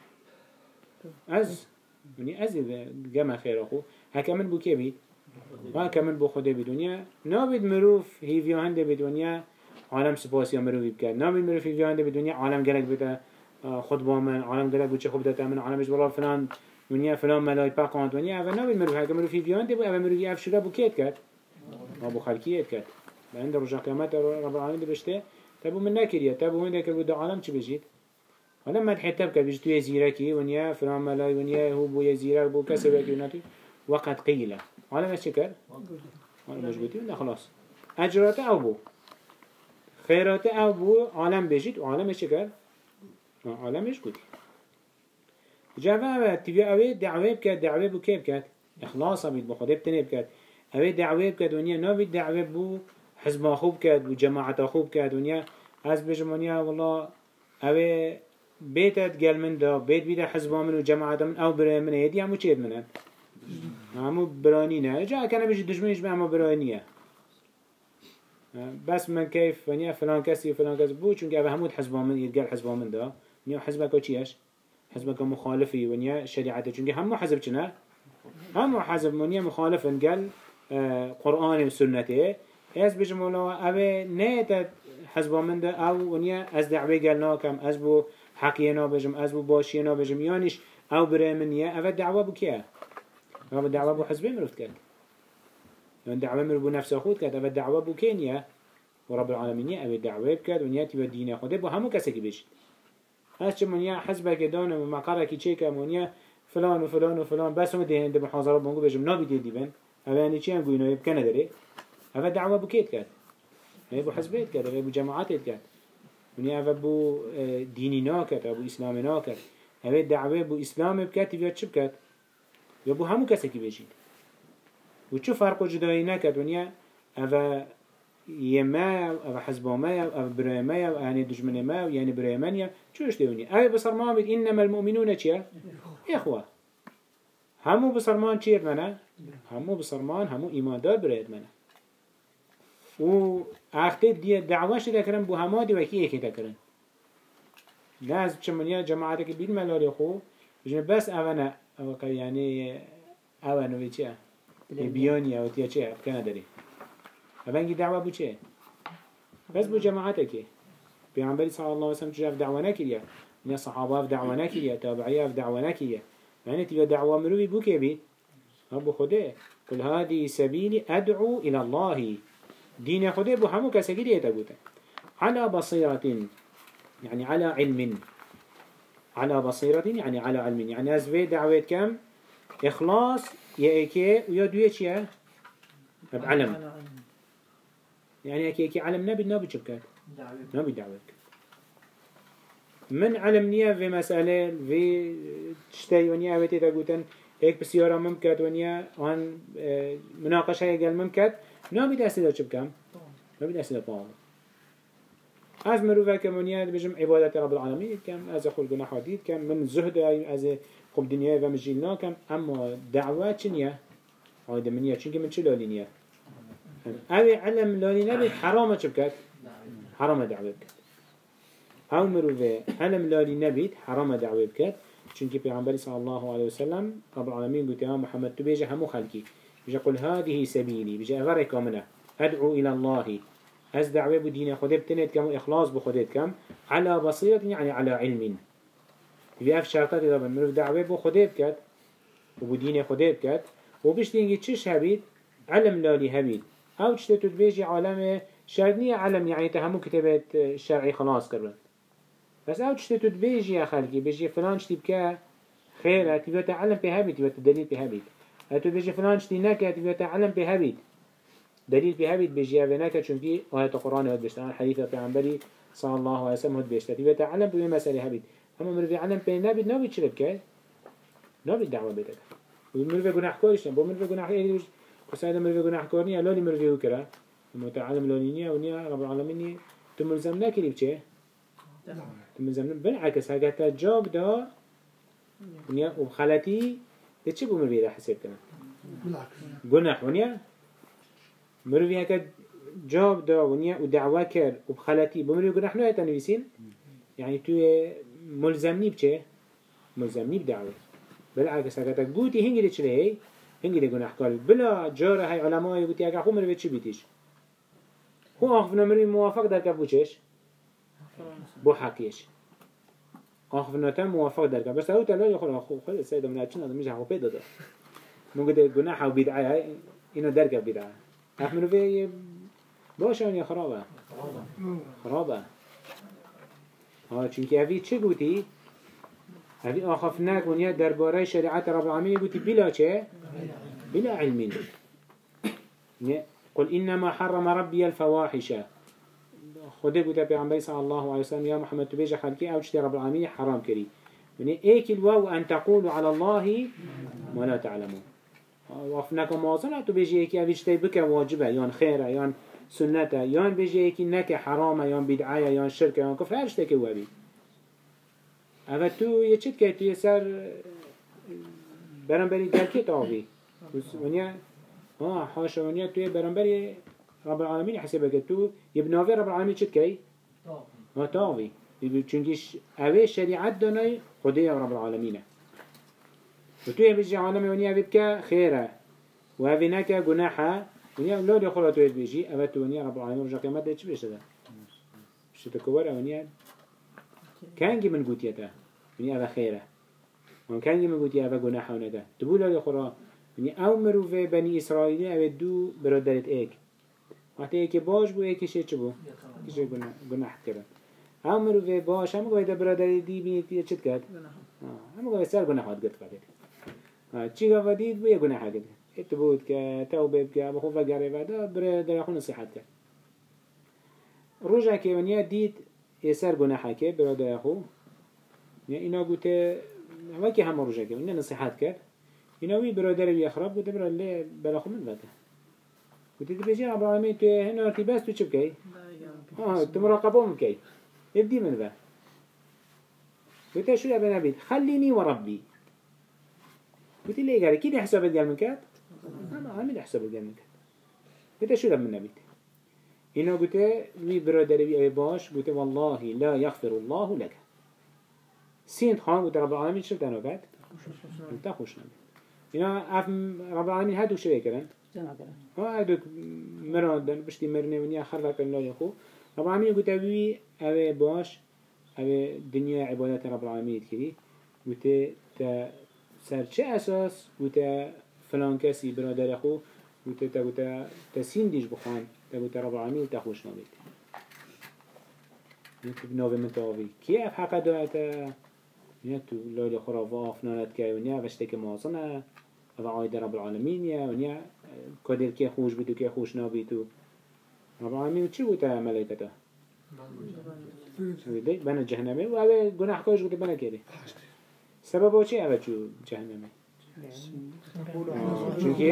از وني از جمع خير اخو هكمل بو كي بيت وهكمل بو خدي بدنيا نابد مروف هي في عنده بدنيا عالم سپاسی مروی بکرد نابد مروف هي في عنده بدنيا عالم جلك بتا خطبه من عالم جلك بچه خوب داتا من عالمش والله فلان ونیا فلان ملای پاکاند ونیا اول نبی مروی هر مروی فیان دی اول مروی افشوده بو کیت کرد ابو خالقیت کرد بعد رجع قیامت رب العالمین بشته تبو من نکریه تبو من ذکر بود عالم چی بجید حالا ما تحتب کرد بجید توی زیرکی ونیا فلان ملای ونیا هو بو زیرک بو کسی بکی وناتی وقت قیله عالم ايش کرد عالم مش گویی نه خلاص اجرات او بو خیرات او بو عالم بجید عالم ايش کرد عالم ايش گویی جواب تبي أوي دعوة بكات دعوة بو كيف كات إخلاصا بيت بخدي بتني بكات أوي دعوة بكات ونيا نبي دعوة بو حزب أخوب كات وجماعة أخوب كات ونيا از بجمانيا والله أوي بيتت قال من ده بيت بيدا حزب من وجماعة من أو برا من هدي عمو شيد منه عمو برانينا جا كان بيجي دشمنيش بعمو برانية بس من كيف ونيا فلان كسي وفلان كسي بو چونك أوي همود حزب من يتقال حزب من ده نيا حزبك وشيش حزبك مخالفي ونيا شريعته چونك هم حزب چنا هم حزب ونيا مخالف قال قرآن وسنته از بجمولا اوه نه حزب من ده او ونيا از دعوه قالنا كم از بو حقينا بجم از بو باشينا بجم يانش او برای منيا اوه دعوه بو كيه اوه دعوه بو حزبه مرفت كد يعني دعوه مربو نفسه خود كد اوه دعوه بو كينيا ورب العالمين اوه دعوه بكد ونيا تبا دين خوده بو همو كسا كبشت هاش منيا حزبك دانه ومقرك يشيك منيا فلان وفلان وفلان بس هم ده محاضرات بنقول بجم نابي دي ديبن هذا يعني شيء نقول إنه يبكنا دري هذا دعوة بكيت كات هذا بحزبيت كات هذا بجماعات كات ونیا اوه بو دینی ناکد او بو اسلام ناکد اوه دعوه بو اسلام بکد یا چه بکد یا بو همو کسی که بشید و چه فرق و جدایی نکد ونیا اوه یه ما او حزب ما او برای ما او یعنی دشمن ما یعنی برای من چوش دیونی اوه بسرمان بید انما المؤمنون چیه؟ اخوه همو بسرمان چیه منه؟ همو بسرمان همو ایماندار برای منه و اخته دی دعواش دکرن بو همه دی وکی یکی دکرن نه از چمنیا جماعتی که بید ملالی خو بجنه بس اوانه او یعنی اوانه وی چیه؟ بیانی او تیا چیه؟ بکنه داری اوانگی دعوه بو چیه؟ بس بو جماعتی که پیغمبری صلی الله علیه وسلم چجا دعوه نکریه نه صحابه دعوه نکریه تابعیه دعوه نکریه يعني تبقى دعوة مروي بو كبي رب خده قل هذه سبيلي أدعو إلى الله دين خده بو همو كسجل يتبوتا على بصيرة يعني على علم على بصيرة يعني على علم يعني أزوي دعوة كم إخلاص يأكي ويدوية شيء بعلم يعني أكي علم نبي شبكات نبي دعوة من علم نيا في مسألة في تشتي ونيا وتي تقولن هيك بسيارة ممكن ونيا عن مناقشة يقال ممكن نبي دستي ده شبكام نبي دستي ده طاعة از مروفة كمونيا بجمع عبادة رب العالمين كم از خل جناح حديد كم من زهد از قب دنيا ومجيلنا كم أما دعوة شنيا هذا منيا شنك من شلون نيا أبي علم لوني نبي حرام شبكات حرام دعوة او مروفه علم لالي نبيت حرام دعوه بكت چونكي پیغمبر صلى الله عليه وسلم رب العالمين قلت يا محمد تبيجه همو خلقي بيجي قل هذه سبيلي بيجي اغرق كامنه ادعو الى الله از دعوه بدين خده بتنت كم اخلاص بخدت كم على بصيرة يعني على علم في اف شرطات اذا مروف دعوه بخده بكت وبدين خده بكت وبشتينجي تشش هبيت علم لالي هبيت او تشتتو تبيجي عالم شرنية علم يعني تهمو كتابات الشرعي خلاص كربن بس او تشتتو تبيجي يا خلقي بيجي فلان شتي بكا خير تبقى تعلم بهابيت تبقى دليل بهابيت هتو بيجي فلان شتي نكا تبقى تعلم بهابيت دليل بهابيت بيجي افناكا چونكي آية القرآن هاد بيشتان حديثة پیغمبري صلى الله عليه وسلم هاد بيشتان تبقى تعلم بهي مسألة هابيت اما مروفي علم بهابيت نابيت شرب كاي نابيت دعوة بيتك ومروفي قناح كورشن بو مروفي قناح ايه وسايدا مروفي قناح كورنيا لولي مروفي وكرا المتعلم لولينيا ونيا رب العالمين تملزم ناكري بچه تمزمن بالعكس هكذا جاب دا ونيا وبخلتي تشي بو مروي راح حساب كمان بالعكس جناح ونيا مروي هكذا جاب دا ونيا ودعوة كر وبخلتي بمروي جناح نوع تنويسين يعني تو ملزمني بچه ملزمني بدعوة بالعكس هكذا قوتي هنجي تشري هي هنجي جناح قال بلا جارة هاي علماء يقولي هكذا خو مروي تشي بيتيش هو أخفنا مروي موافق در كفوشش بو حقيش آخفنا تام موافق درك بس هو تلا يخل أخو خل السيد من أجناد مش هو بيدا ده ممكن جناح أو بدعة إنه درك بدعة أحمله في باشون يا خرابة ها چونكي أبي چه قوتي أبي آخفناك ونيا دربارة شريعة رب العالمين قوتي بلا چه بلا علم قل إنما حرم ربي الفواحش خده قلت پیغمبر صلى الله عليه وسلم يا محمد تبيج خلقي او چتي رب العالمين حرام كري يعني ايك الواو ان تقولوا على الله ولا تعلمون وافناكم موازنة تبيجي ايكي اوشتي بك واجبه يان خيره يان سنته يان بيجي ايكي نك حرامه يان بدعه يان شركه يان كفر هر شتي كوابي اما تو يچت كي تو يسر برنبري دركي تاوي ونيا حاشا ونيا تو برنبري رب العالمين حسبك تو يبنافي رب العالمين شد كي ما تاوي چونكيش اوه شريعت داناي خديه رب العالمين وتو يبجي عالمي ونيا بك خيره وهذه ناكا جناحة ونيا لو دي خلطو يبجي اوه تو ونيا رب العالمين رجع قيامات ده چه بيش ده بش تكور ونيا كانجي من قوتيته ونيا اوه خيره وان كانجي من قوتيه اوه جناحة ونده تبو لو دي خلطو ونيا او مروفه بني اسرائيل اوه دو برادرت ايك وقتی یکی باش بو یکی چه چه بو؟ یکی گناه کرد. هم مروی باش هم گویده برادری دی بینید چه کرد؟ هم گویده سر گناهات کرد کرد. چی گفت دید بو یه گناه کرد. ات بود که توبه بکه ابو خوب گره و دا برادر خون نصیحت کرد. روزی که ونیا دید يسر جناحك برادر أخو يعني إنا قلت وكي هم رجعك إنا نصيحات كر إنا وي برادر بيخرب قلت برا اللي بلاخو من ذاته قلت تبيجي رب العالمين تو هنا ارتباس تو شبكي تمراقبهم كي يبدي من ذا قلت شو يا بني بيت خليني وربي قلت لي قال كيف حساب الجال من كات أنا عامل حساب الجال من كات قلت شو من نبيت هنا قلت وي برادر بي باش قلت والله لا يغفر الله لك سين خان قلت رب العالمين شفت أنا كات قلت خوش نبي هنا أفهم رب العالمين هادو شو يكرن هادو مرادن بشتي مرني ونيا خرّك الله يخو رب العالمين قلت وي أبي باش أبي دنيا عبادات رب العالمين كذي قلت تا سر چه أساس قلت فلان كسي برادر أخو قلت تسين ديش بخان قلت رب العالمين تخوش نبيت قلت بنوه من تاوي كيف حقا دعتا تو لولي خرافة أفنانت كي ونيا بشتك مواصنة هذا عايد رب العالمين يا ونيا كادر كي خوش بيتو كي خوش نبيتو رب العالمين چي قلت ملائكته بنا جهنمي وهذا جناح كوش قلت بنا كده سببه چی اوه چو جهنمه چونکه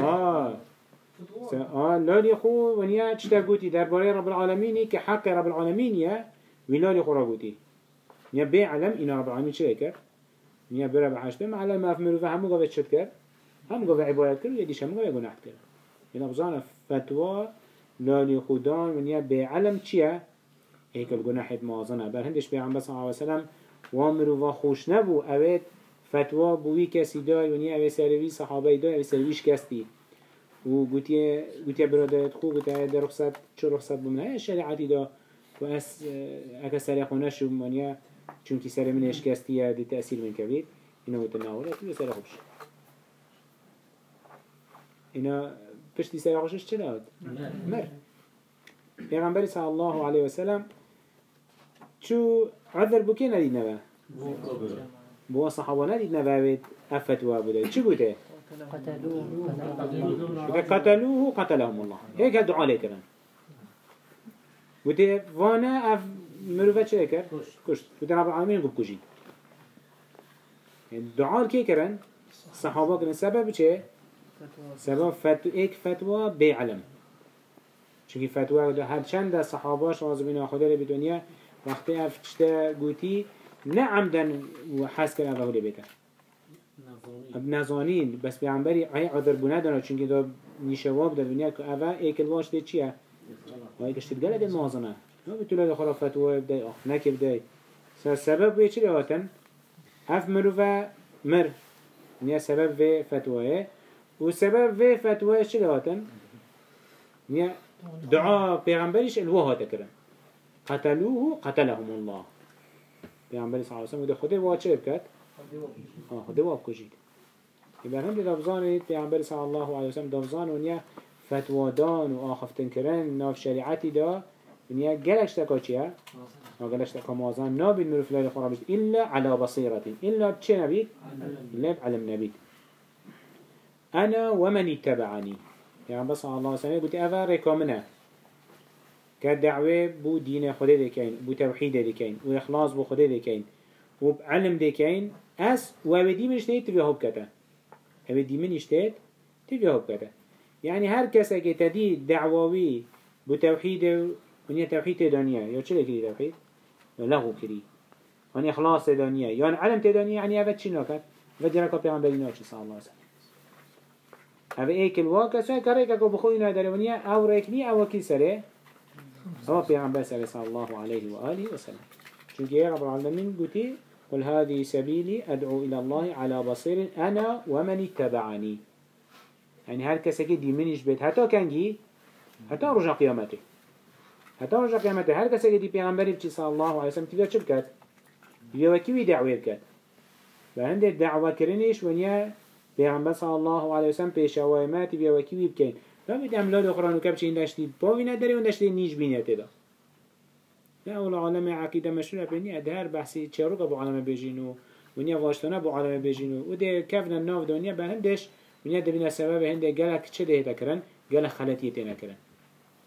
لالی خو ونیا چتا گوتی درباره رب العالمینی که حق رب العالمینیه وی لالی خو را گوتی نیا بی علم اینا رب العالمین چه کرد نیا برا بحشته معلم ما افمرو و همو گوه چد کرد همو گوه عبادت کرد و یدیش همو گوه گناحت کرد اینا بزانه فتوى لالی خودان ونیا بی علم چیه ایک الگناحت موازنه بر هندش پیغمبر صلی اللہ علیه وسلم وامرو و خوش نبو اوید فتوا بوی کسی دای ونیا اوی سروی صحابه دای اوی سرویش کستی و گوتیه برادرت خو گوتیه در رخصت چه رخصت بمنه شریعتی دا و اس اکا سری خونه شو ونیا چونکی سر منش کستیه دی تأثیر من کبید اینا گوتن ناوله توی سر خوش اینا پشتی سر خوشش چه داد؟ مر پیغمبری صلی الله علیه وسلم شو عذر بوكي نديد نبا بوا صحابة نديد نبا بيت أفتوا بدأ شو قلته قتلوه قتلهم الله هيك الدعاء لكرن قلته وانا مروفات شو يكر كشت قلته رب العالمين قب كجين الدعاء كي كرن صحابة كرن سبب چه سبب فتوى بعلم چونكي فتوى هر چند صحابة شازمين آخده بدنيا وقتی افتشته گویی نه عمدن و حس کرد اوه لبیته نزانین بس پیامبری ای عذر بونه داره چونکه دا نیشواب در دنیا که اوه ایکل واش ده چیه؟ و ایکش تدگله ده مازنه نه بتوله ده خرافت و بدای آخ نکه بدای سبب وی چی لهاتن؟ اف مروفه مر نیا سبب وی فتوه و سبب وی فتوه چی لهاتن؟ نیا دعا پیغمبریش الوه تکرن قتلوه قتلهم الله پیامبر صلی الله علیه و سلم وده خدا واچه بکرد خدا واب کجید یبر هم دفزانید پیامبر صلی الله علیه و سلم دفزان ونیا فتوادان و آخفتن کرن ناف شریعتی دا ونیا گلش تکا چیه؟ گلش تکا مازن نابید مرفلال خرابید إلا على بصيرة إلا بچه نبید؟ إلا بعلم نبید أنا ومن اتبعني پیامبر صلی الله علیه و سلم قلت أفا رکامنه كدعوة بو دين خدا دكين بو توحيد دكين وإخلاص بو خدا دكين وبعلم دكين أس وابدي من اشتهيت تبيه هب كتا وابدي من اشتهيت تبيه هب كتا يعني هر كسا كتدي دعووي بو توحيد ونيا توحيد دنيا يا چه لكري توحيد لغو كري ونيا إخلاص دنيا يعني علم تدنيا يعني هذا چي ناكت فجرك بيغمبري ناكي صلى الله عليه وسلم هذا ايك الواقع سوى كريكا بخوينا دارونيا او ريكني او كي سره هو پیغمبر صلى الله عليه وآله وسلم چونك يا رب العالمين قلتي قل هذه سبيلي أدعو إلى الله على بصير أنا ومن اتبعني يعني هر كسكي دي منيش بيت حتى كنجي حتى رجع قيامته حتى رجع قيامته هر كسكي دي پیغمبر صلى الله عليه وسلم تبقى چه بكت تبقى وكيوي دعوه بكت فهند الدعوة كرنيش ونيا پیغمبر صلى الله عليه وسلم پیشوای ما تبقى وكيوي بكين فبید املال اخرانو کبچه این داشتی باوی نداره و داشتی نیج بینیته دا لا اول عالم عقیده مشروع بینی ادهر بحثی چهارو که با عالم بجینو ونیا واشتانه با عالم بجینو و ده کفن ناف دنیا به هندش ونیا دبینا سبب هنده گلک چه ده تکرن گلک خلطیه تینه کرن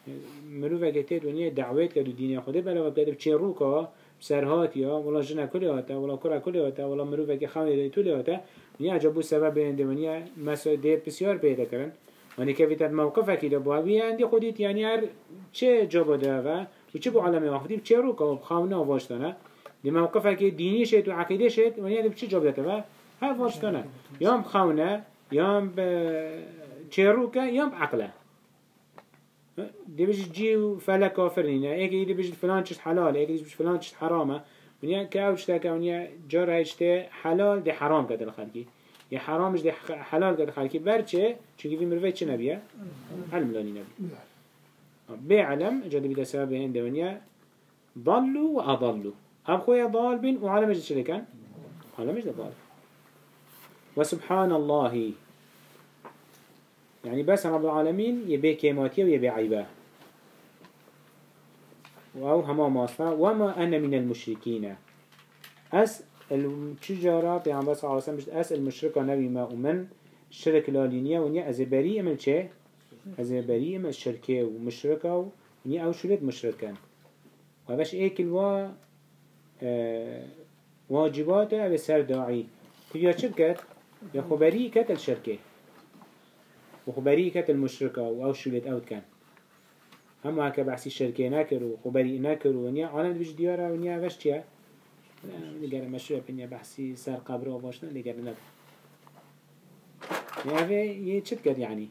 مروفه كتير ونيا دعوات كدو دين خده بلا وكده بتشيروكا بسرهاتيا ولا جنا كلياتا ولا كرة كلياتا ولا مروفه كخانه ديتولياتا ونيا جابو سبب عند ونيا مسا دي بسيار بيدا كرن وني كيف موقفه كده بوابي عندي خديت يعني هر چه جابو دافا وچه بو عالمي واخدي بتشيروكا وبخاونا واشتنا دي موقفه كده ديني شيت وعقيده شيت ونيا دي بچه جاب دافا هر واشتنا يوم بخاونا يوم بتشيروكا يوم بعقله دي بيجي جيو فلا كافرين ايكي دي بيجي فلان چش حلال ايكي دي بيجي فلان چش حرامه ونيا كاوش تاكا ونيا جار هشته حلال دي حرام كده الخلقي يا حرامش دي حلال كده الخلقي برچه چونكي في مروفه چه نبيه علم لاني نبي بعلم جدي بدا سبب هنده ونيا ضلوا وأضلوا هم خويا ضال بين وعالم مجد شركان عالم مجد ضال وسبحان الله يعني بس رب العالمين يبي كيماتيه ويبي عيبه أو هما ماصفة وما أنا من المشركين أس الشجرة في عم بس على سمجد أس المشركة نبي ما أمن الشرك لالينية ونيا أزبري من شيء أزبري من الشركة ومشركة ونيا أو شلت مشركان وباش إيكل واجباته بسر داعي تبيا شبكت يا خبري كت الشركة وخبري كت المشركة أو شلت أو كان هم هكا بحسي الشركة ناكر وخبري ناكر ونيا عالم بيج ديارة ونيا باش تيا نقدر مشروع بنيا بحسي سر قبره وباشنا نقدر نب هذا يتشتكت يعني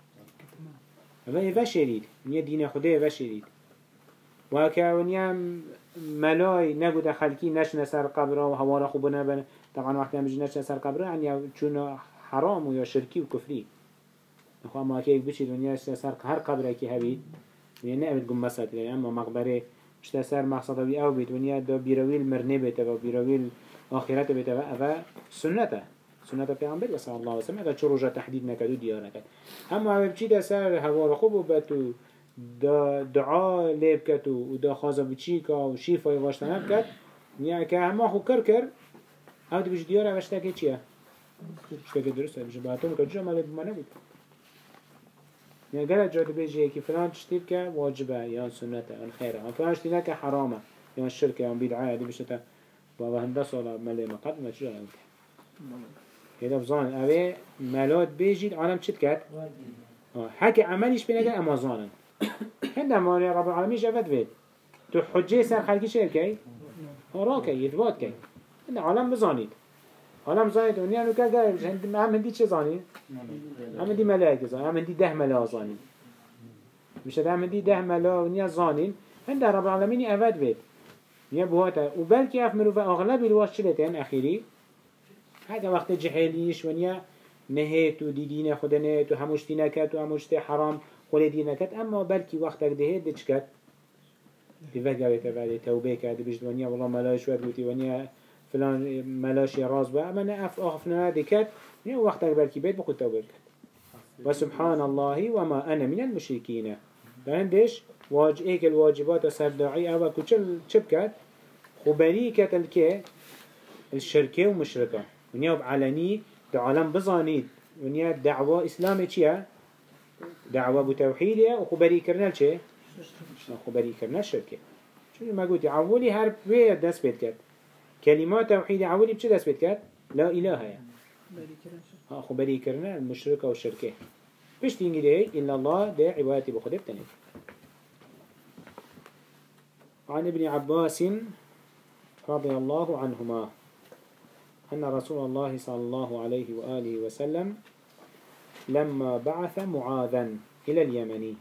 هذا يفاش يريد ونيا دين خديه يفاش يريد وهكا ونيا ملاي نقول خلقي نشنا سر قبره وهوارا خوبنا بنا طبعا وقت نمجي نشنا سر قبره يعني چون حرام ويا شركي وكفري نخواه ما كيك بشي دنيا سر هر قبره كي هبيد ونيا نقبل قم مسات يعني اما مقبره اشتا سر مقصده بي او بيت ونيا دا بيرويل مرنه بيتا و بيرويل آخرته بيتا و افا سنة پیغمبر صلى الله عليه وسلم اذا چو رجا تحديد نكدو ديار نكد اما اوه بچي دا سر هوارا خوب و بتو دا دعا لب کت و دا خازا بچی که و شیفای واشتنه بکت یعنی که همه خو کر او دی بجی دیاره وشته که چیه؟ وشته که درسته بجی باعتون که جا مالی بمانه بود یعنی گره جا دی بجی که فلان تشتید که واجبه یا سنته یا خیره یا فلان تشتید که حرامه یا شرکه یا بیدعه دی بجی تا و هنده سالا مالی مقد ما چجا نمکه هیدا بزانن اوه ملات بجید عالم چید کت؟ حکی عملیش بینه اما زانن هنده مالي رب العالمين جفت فيد تو حجي سر خلقي شير كي هراكي يثبات كي هنده عالم بزانيد عالم زانيد ونيا نو كا قال هم هندي چه زانيد هم هندي ملاك زانيد هم هندي 10 ملا زانيد مش هم هندي 10 ملا ونيا زانيد هنده رب العالمين افت فيد نيا بوهاتا وبالكي افمرو فاغلب الواش شلتين اخيري هذا وقت جحيليش ونيا نهيت و ديدين خدنيت و هموشتي نكت و هموشتي حرام خلی دی نکت اما بلکی وقت دهید دیچ کت دیوگه بعد توبه کرد بیش دنیا والله ملاش ورد بودی ونیا فلان ملاش راز با اما نه آخفنا دکت نه وقت بلکی بيت بخود توبه کرد و سبحان الله و ما انا من المشركين عندش ایک الواجبات سرداعی اول کچل چپ کرد خبری کت الکه الشركه و مشركه ونیا بعلنی عالم بزانید ونیا دعوه اسلام چیه دعوة بتوحيدها وخبري كرنا لشيء خبري كرنا الشركة شو ما قلت عولي هرب ويا داس بيت كات كلمات توحيد عولي بشو داس بيت كات لا إله يا خبري كرنا المشركة والشركة فيش تيجي ده إلا الله ده عبادتي بخدب تاني عن ابن عباس رضي الله عنهما أن رسول الله صلى الله عليه وآله وسلم لما بعث معاذا إلى اليمن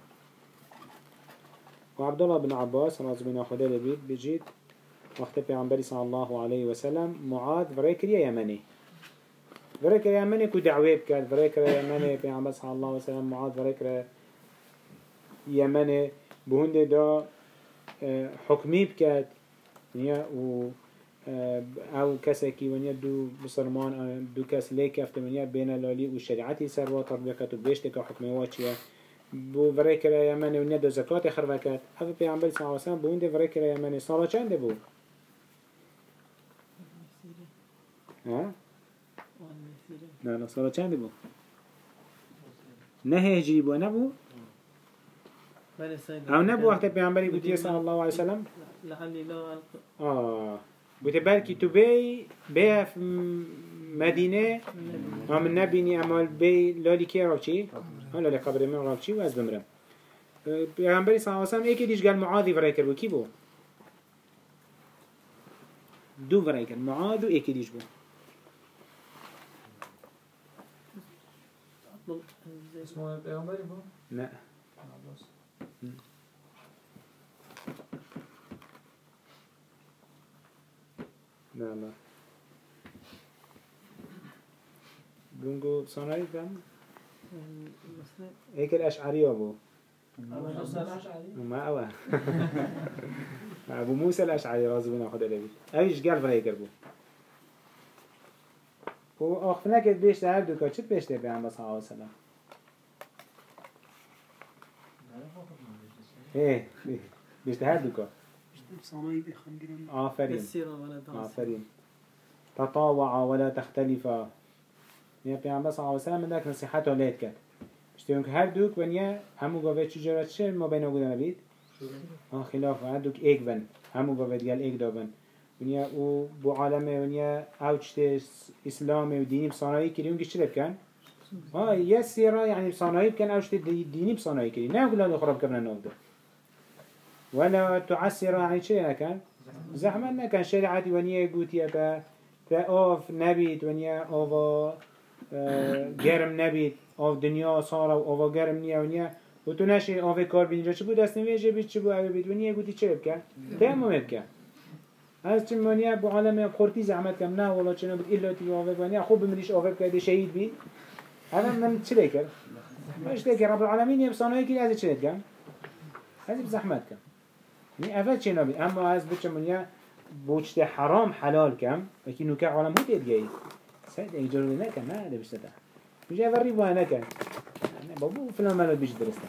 وعبد الله بن عباس رضي الله عنه البيت بجيت وقت پیغمبر صلى الله عليه وسلم معاذ فريكر يمني فريكر يمني كو دعوه بكات فريكر يمني پیغمبر صلى الله عليه وسلم معاذ فريكر يمني بهند دا حكمي بكات و او كسكي ونيا دو بسرمان دو كس ليك افتمنيا بين لالي والشريعتي سر وتطبيقات وبيشتك حكمي واتشيا بو فريكر يمني ونيا دو زكاة خربكات هذا پیغمبر صلى الله عليه وسلم بوين دي فريكر يمني صلاة چند بو؟ ها؟ لا صلاة چند بو؟ نه هجري بو نبو؟ بله سيد او نبو وقت پیامبری گویی صلی الله علیه وسلم لعلي لا ألقى بوده بلکی تو بی مدینه من نبینی اما بی لالی که را چی؟ لالی قبر من را چی و از بمرم پیامبری صلی الله علیه وسلم یکی دیش گل معاذی ورای کرد و کی بو؟ دو ورای کرد معاذ و یکی دیش بو اسمه پیامبری بود؟ نه لا لا بونجو صناعي كم؟ هيك الأشعري أبو ما أوه أبو موسى الأشعري رازقنا خد الأبي أيش قال فريق أبو هو أخفنا كده بيش تعرف دوكا شو بيش تبي عم بس عليه السلام إيه بيش تعرف دوكا آفرين آفرين تطاوع ولا تختلفا يا پیامبر صلی الله علیه و سلم دک نصیحت ولید کرد اشتیون که هر دوک ونیا همو گاوه چجورت شه ما بین اگه نبید خلاف هر دوک ایک بن همو گاوه دیال ایک دابن ونیا او بو عالمه ونیا اوجت اسلام و دینی بصناعی کردیم که چی کن یه سیرا یعنی بصناعی کن اوجت دینی بصناعی کردی نه اقول خراب کردن نوده ولا تعسر يعني شيء كان زحمة كان شريعتي ونيا قوتي أبا فأوف نبيت ونيا أوفا جرم نبيت أوف دنيا صار أوفا جرم نيا ونيا وتناشي أوف كار بينجا شو بود أصلا ويجي بيت شو بود بيت ونيا قوتي شرب كان تمام مبكى هذا شيء ونيا بعالم خورتي زحمة كم نه والله شنو بت إلا تي أوف ونيا خوب منيش أوف كده شهيد بي هذا من شريكر مش ذكر رب العالمين يبصانه كي هذا شريك كان هذا بزحمة كان نی اول چه نبی اما از بچه منیا بوجت حرام حلال کم وکی نوکه عالم بود ایدگی سعید ایجارو نکن نه ده بشته ده میشه اول ریبوه نکن بابو فلان ملاد بیش درسته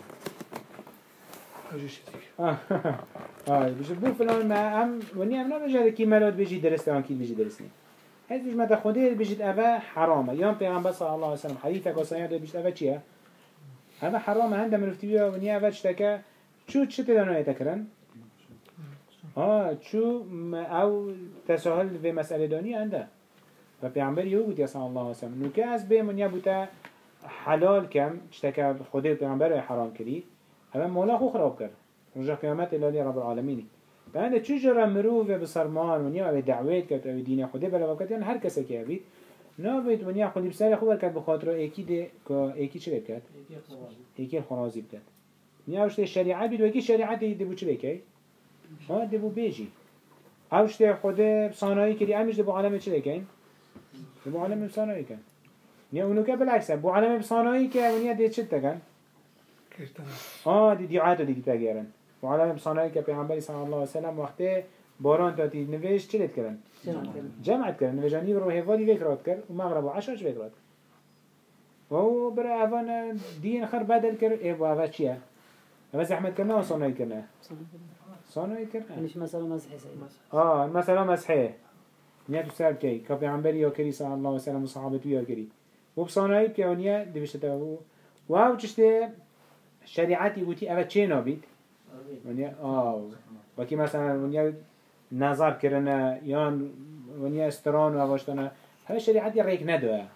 بیشه بو فلان ما هم ونی هم نمیشه کی ملاد بیشی درسته آن کی بیشی درست نی هیچ بیش مت خودی بیشت اول حرامه یا پیامبر صلی الله علیه و سلم حدیث قصه ده بیشت اول چیه اول حرامه هنده منفتی بیا ونی اول شتکه چه تدانه تکرن شو او تساهل في مسألة دانية عنده فبيعمل يوجد صلى الله عليه وسلم نو كاس بمن يبوتا حلال كم اشتكى خدي بيعمل حرام كري أما مولا خو خراب كر رجع قيامات الله رب العالمين فأنا تجرى مروف بصرمان من يوم دعوات كت أو دين خدي بلا وقت يعني هر كسر كيابيت نابد من يأخذ بسال خو كت بخاطر أكيد كأكيد شو كت أكيد خرازي بكت نياوش الشريعة بيد وأكيد شريعة دي بوش بكي دبو بيجي اوش ده خود بصانایی کردی امیش دبو عالم چه دکن؟ دبو عالم بصانایی کن نیا اونو که بالعکس بو عالم بصانایی که اونیا ده چه تکن؟ دی دیعات دیگه تگیرن بو عالم بصانایی که پیامبری صلی الله علیه و سلم وقتی باران تاتی نویش چه کردن؟ جمعت کردن نویجانی رو هفادی وکرات کرد و مغرب و عشاش وکرات و او برای اوان دین خر بدل کرد ای با اوان چیه؟ اوان زحمت کرنه و صانایی کرنه صانعی کرد. مش مثلا مسحي سيد. مثلا مسحي. نيات بسبب كي كابي عمبري يا كري صلى الله عليه وسلم وصحابته يا كري. وبصانعي كونيا دبشت تابو. وهاو تشته شريعتي قوتي أبد شيء نبيت. ونيا وكي مثلا ونيا نظر كرنا يان ونيا استران وعواشتنا هذا شريعتي ريك ندوه.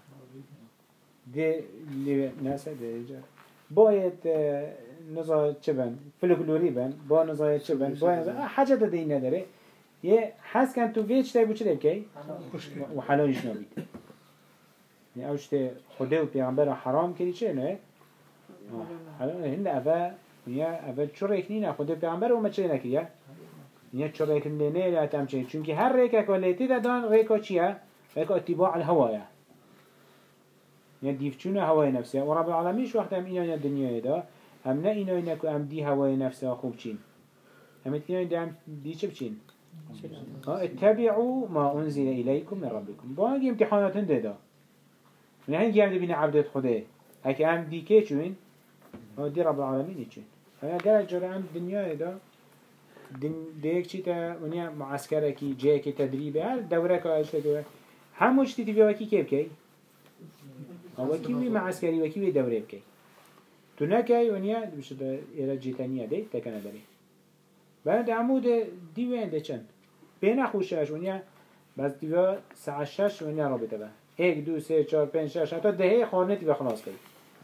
دي ناس ده باید نزاع چبن فلکلوری بن با نزاع چبن با حاجه دادی نداره یه حس کن تو ویچ تای بچه کی و حلالش نبید یه اوشت خدا و پیامبر حرام کردی چه نه حلال هند اول یه اول چرا کنی نه خدا پیامبر و مچه نکیه یه چرا کنی نه لا تمچه چون که هر ریک کوالیتی دادن ریکا چیه ریکا اتباع الهوايه يعني ديفشون هواي نفسه ورب العالمين شو وقت هم إنا الدنيا ده هم نا إنا إنكو هم دي هواي نفسه خوب چين هم إنا إنا هم دي چه بچين اتبعوا ما أنزل إليكم من ربكم باقي امتحانات هنده ده يعني هنجي هم دي عبدت خده هكي هم دي كي چوين دي رب العالمين چوين هنا قال جرى هم الدنيا ده ديك چيتا ونيا معسكره كي جاي كي تدريبه هل دوره كا هموش تي تبيه وكي كيف كي وكيوي معسكري وكيوي دوري بكي تو نکی ونیا بشه ایراد جیتانیه دی تکنه داری بعد عمود دیوان ده چند بین خوشش ونیا بس دیوا ساعت 6 ونیا رابطه با 1 2 3 4 5 6 حتی دهه خانه دیوا خلاص کرد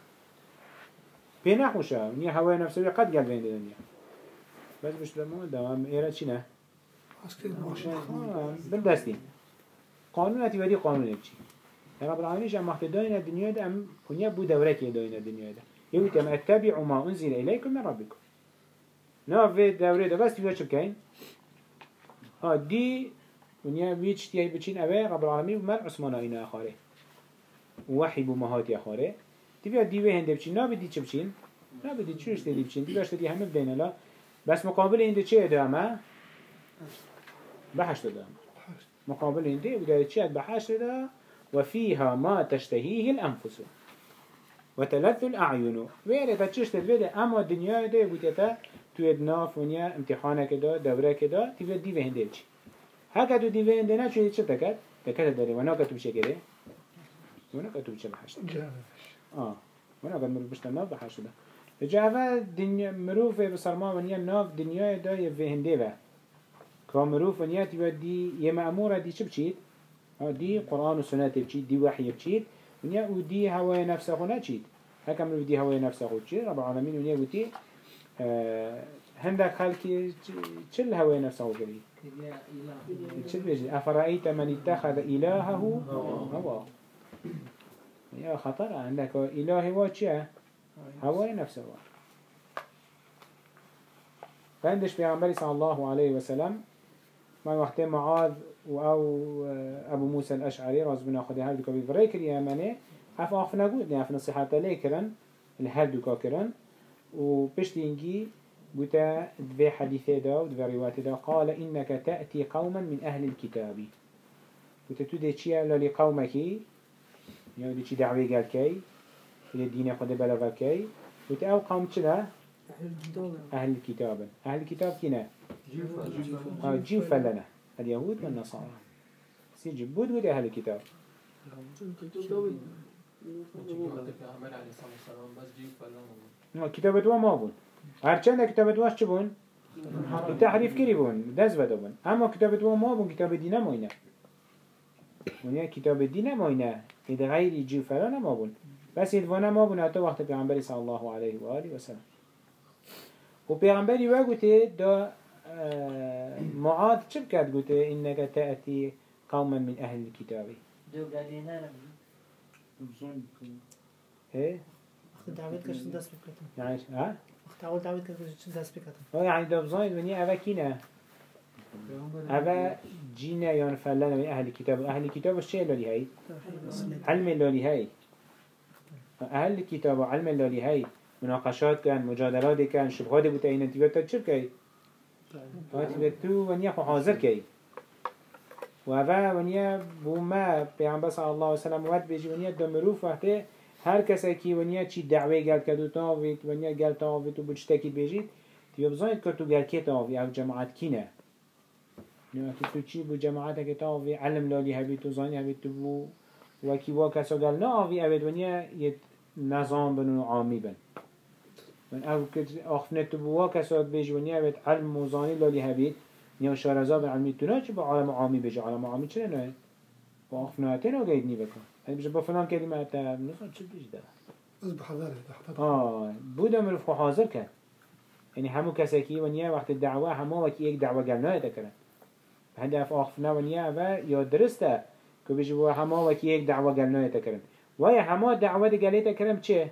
بین خوشه ونیا هوای نفسی قد قلب این دنیا بس بشه ما دوام ایراد چی نه بالدستين قانون اتبادي قانون ابشي يا رب العالمين جمع احتدائنا الدنيا ده ام كنيا بو دورك يدائنا الدنيا ده يوتم اتبعوا ما انزل اليكم من ربكم نا في دوره ده بس تبقى شبكين دي كنيا بيتش تيهي بچين اوه رب العالمين ومن عثمانا اينا اخاره ووحي بو مهاتي اخاره تبقى دي وهن ده بچين نا بدي چه بچين نا بدي چوش ده دي بچين تبقى اشتدي همه بدينا لا بس مقابل این ده چه ده اما بحشت ده مقابل هندي وده تشاد بحشت ده وفيها ما تشتهيه الأنفس وتلذ الأعين ويري تشتت بده أما الدنيا ده بوتيتا تويد ناف ونيا امتحانه كده دوره كده تبي دي هندي بشي هكذا تو دي هندي نه شو تكت تكت داري وانا كتب شيء كده وانا كتب شيء بحشت وانا قد مروف بشت ناف بحشت ده جاوا دنيا مروف بصرما ونيا ناف دنيا ده يفي هندي به كامروف ونيا تبي دي يمأمورة دي شو بشيت دي قرآن وسنة بشيت دي وحي بشيت ونيا ودي هواي نفسه خنا بشيت هكذا مروف دي هواي نفسه خود شيء رب العالمين ونيا ودي هندك خالك شل هواي نفسه قليل شل بيجي أفرأيت من اتخذ إلهه هوا يا خطر عندك إله واتشة هواي نفسه فعندش بيعمل صلى الله عليه وسلم ما وقت معاذ أو أبو موسى الأشعري راز بنا خدها هل دكوا بفريكر يمنه عف آخفنا قلت يعني في نصيحة ليكرن الهل دكوا كرن وبشتينجي بتا دفي حديثه دا ودفي روايته دا قال إنك تأتي قوما من أهل الكتاب بتا تودي تشيا للي قومك يعني دي تشي دعوي قال كي الدين خد بلغ كي بتا أو قوم تشلا أهل الكتاب أهل الكتاب كنا جيف لنا اليهود والنصارى سيجبود ودي أهل الكتاب كتابة ما بون هرچند كتابة واش چبون تحريف كري بون دز بده بون اما كتابة ما بون كتاب دينه ماينه ونيا كتاب دينه ماينه إذا غير جيف لنا ما بون بس إدوانا ما بون حتى وقت پیغمبر صلى الله عليه وآله وسلم وبيغمبري وقته دا معاذ چب كاد قلته إنك تأتي قوما من أهل الكتاب ايه دعوت كرش دست بكتم يعني ها اول دعوت كرش دست بكتم يعني دبزاين ونيا أبا كينا أبا جينا ينفلنا من أهل الكتاب أهل الكتاب الشيء اللي هاي علم اللي هاي أهل الكتاب وعلم اللي هاي مناقشات كان مجادلات كان شبهات بتاعين تبغى تشوف كي تبغى تو ونيا حاضر كي وهذا ونيا بوما بيعمل صلى الله عليه وسلم وقت بيجي ونيا دمروف وقته هر کسی کی ونیا چی دعوی گل کدو تاوید ونیا گل تاوید و بچتکی بيجيت تبغى بزاید کتو گل کی تاوی او جماعت کینه نه تو چی بو جماعت که تاوی علم لالی هبی تو زانی هبی تو بو وکی وا کسا گل نه آوی اوید ونیا یه نظام بنو عامی بن من او که آخفنه تو بو وا کسا بیج ونیا اوید علم و زانی لالی هبید نیا شارزاب علمی تو نه چی با عالم عامی بیج عالم عامی چه نه با آخفنه هاته نه گید نی بکن يعني بجيب فلان كلمة تا نفهم شو بيجي ده بس بحذر بودا مرفق حاضر كان يعني همو كساكي ونيا وقت الدعوة همو وكي ايك دعوة قالنا يتكرن هنده افاقفنا ونيا و يا درسته كو بيجوا همو وكي ايك دعوة قالنا يتكرن ويا همو دعوة دي قالي يتكرن بچه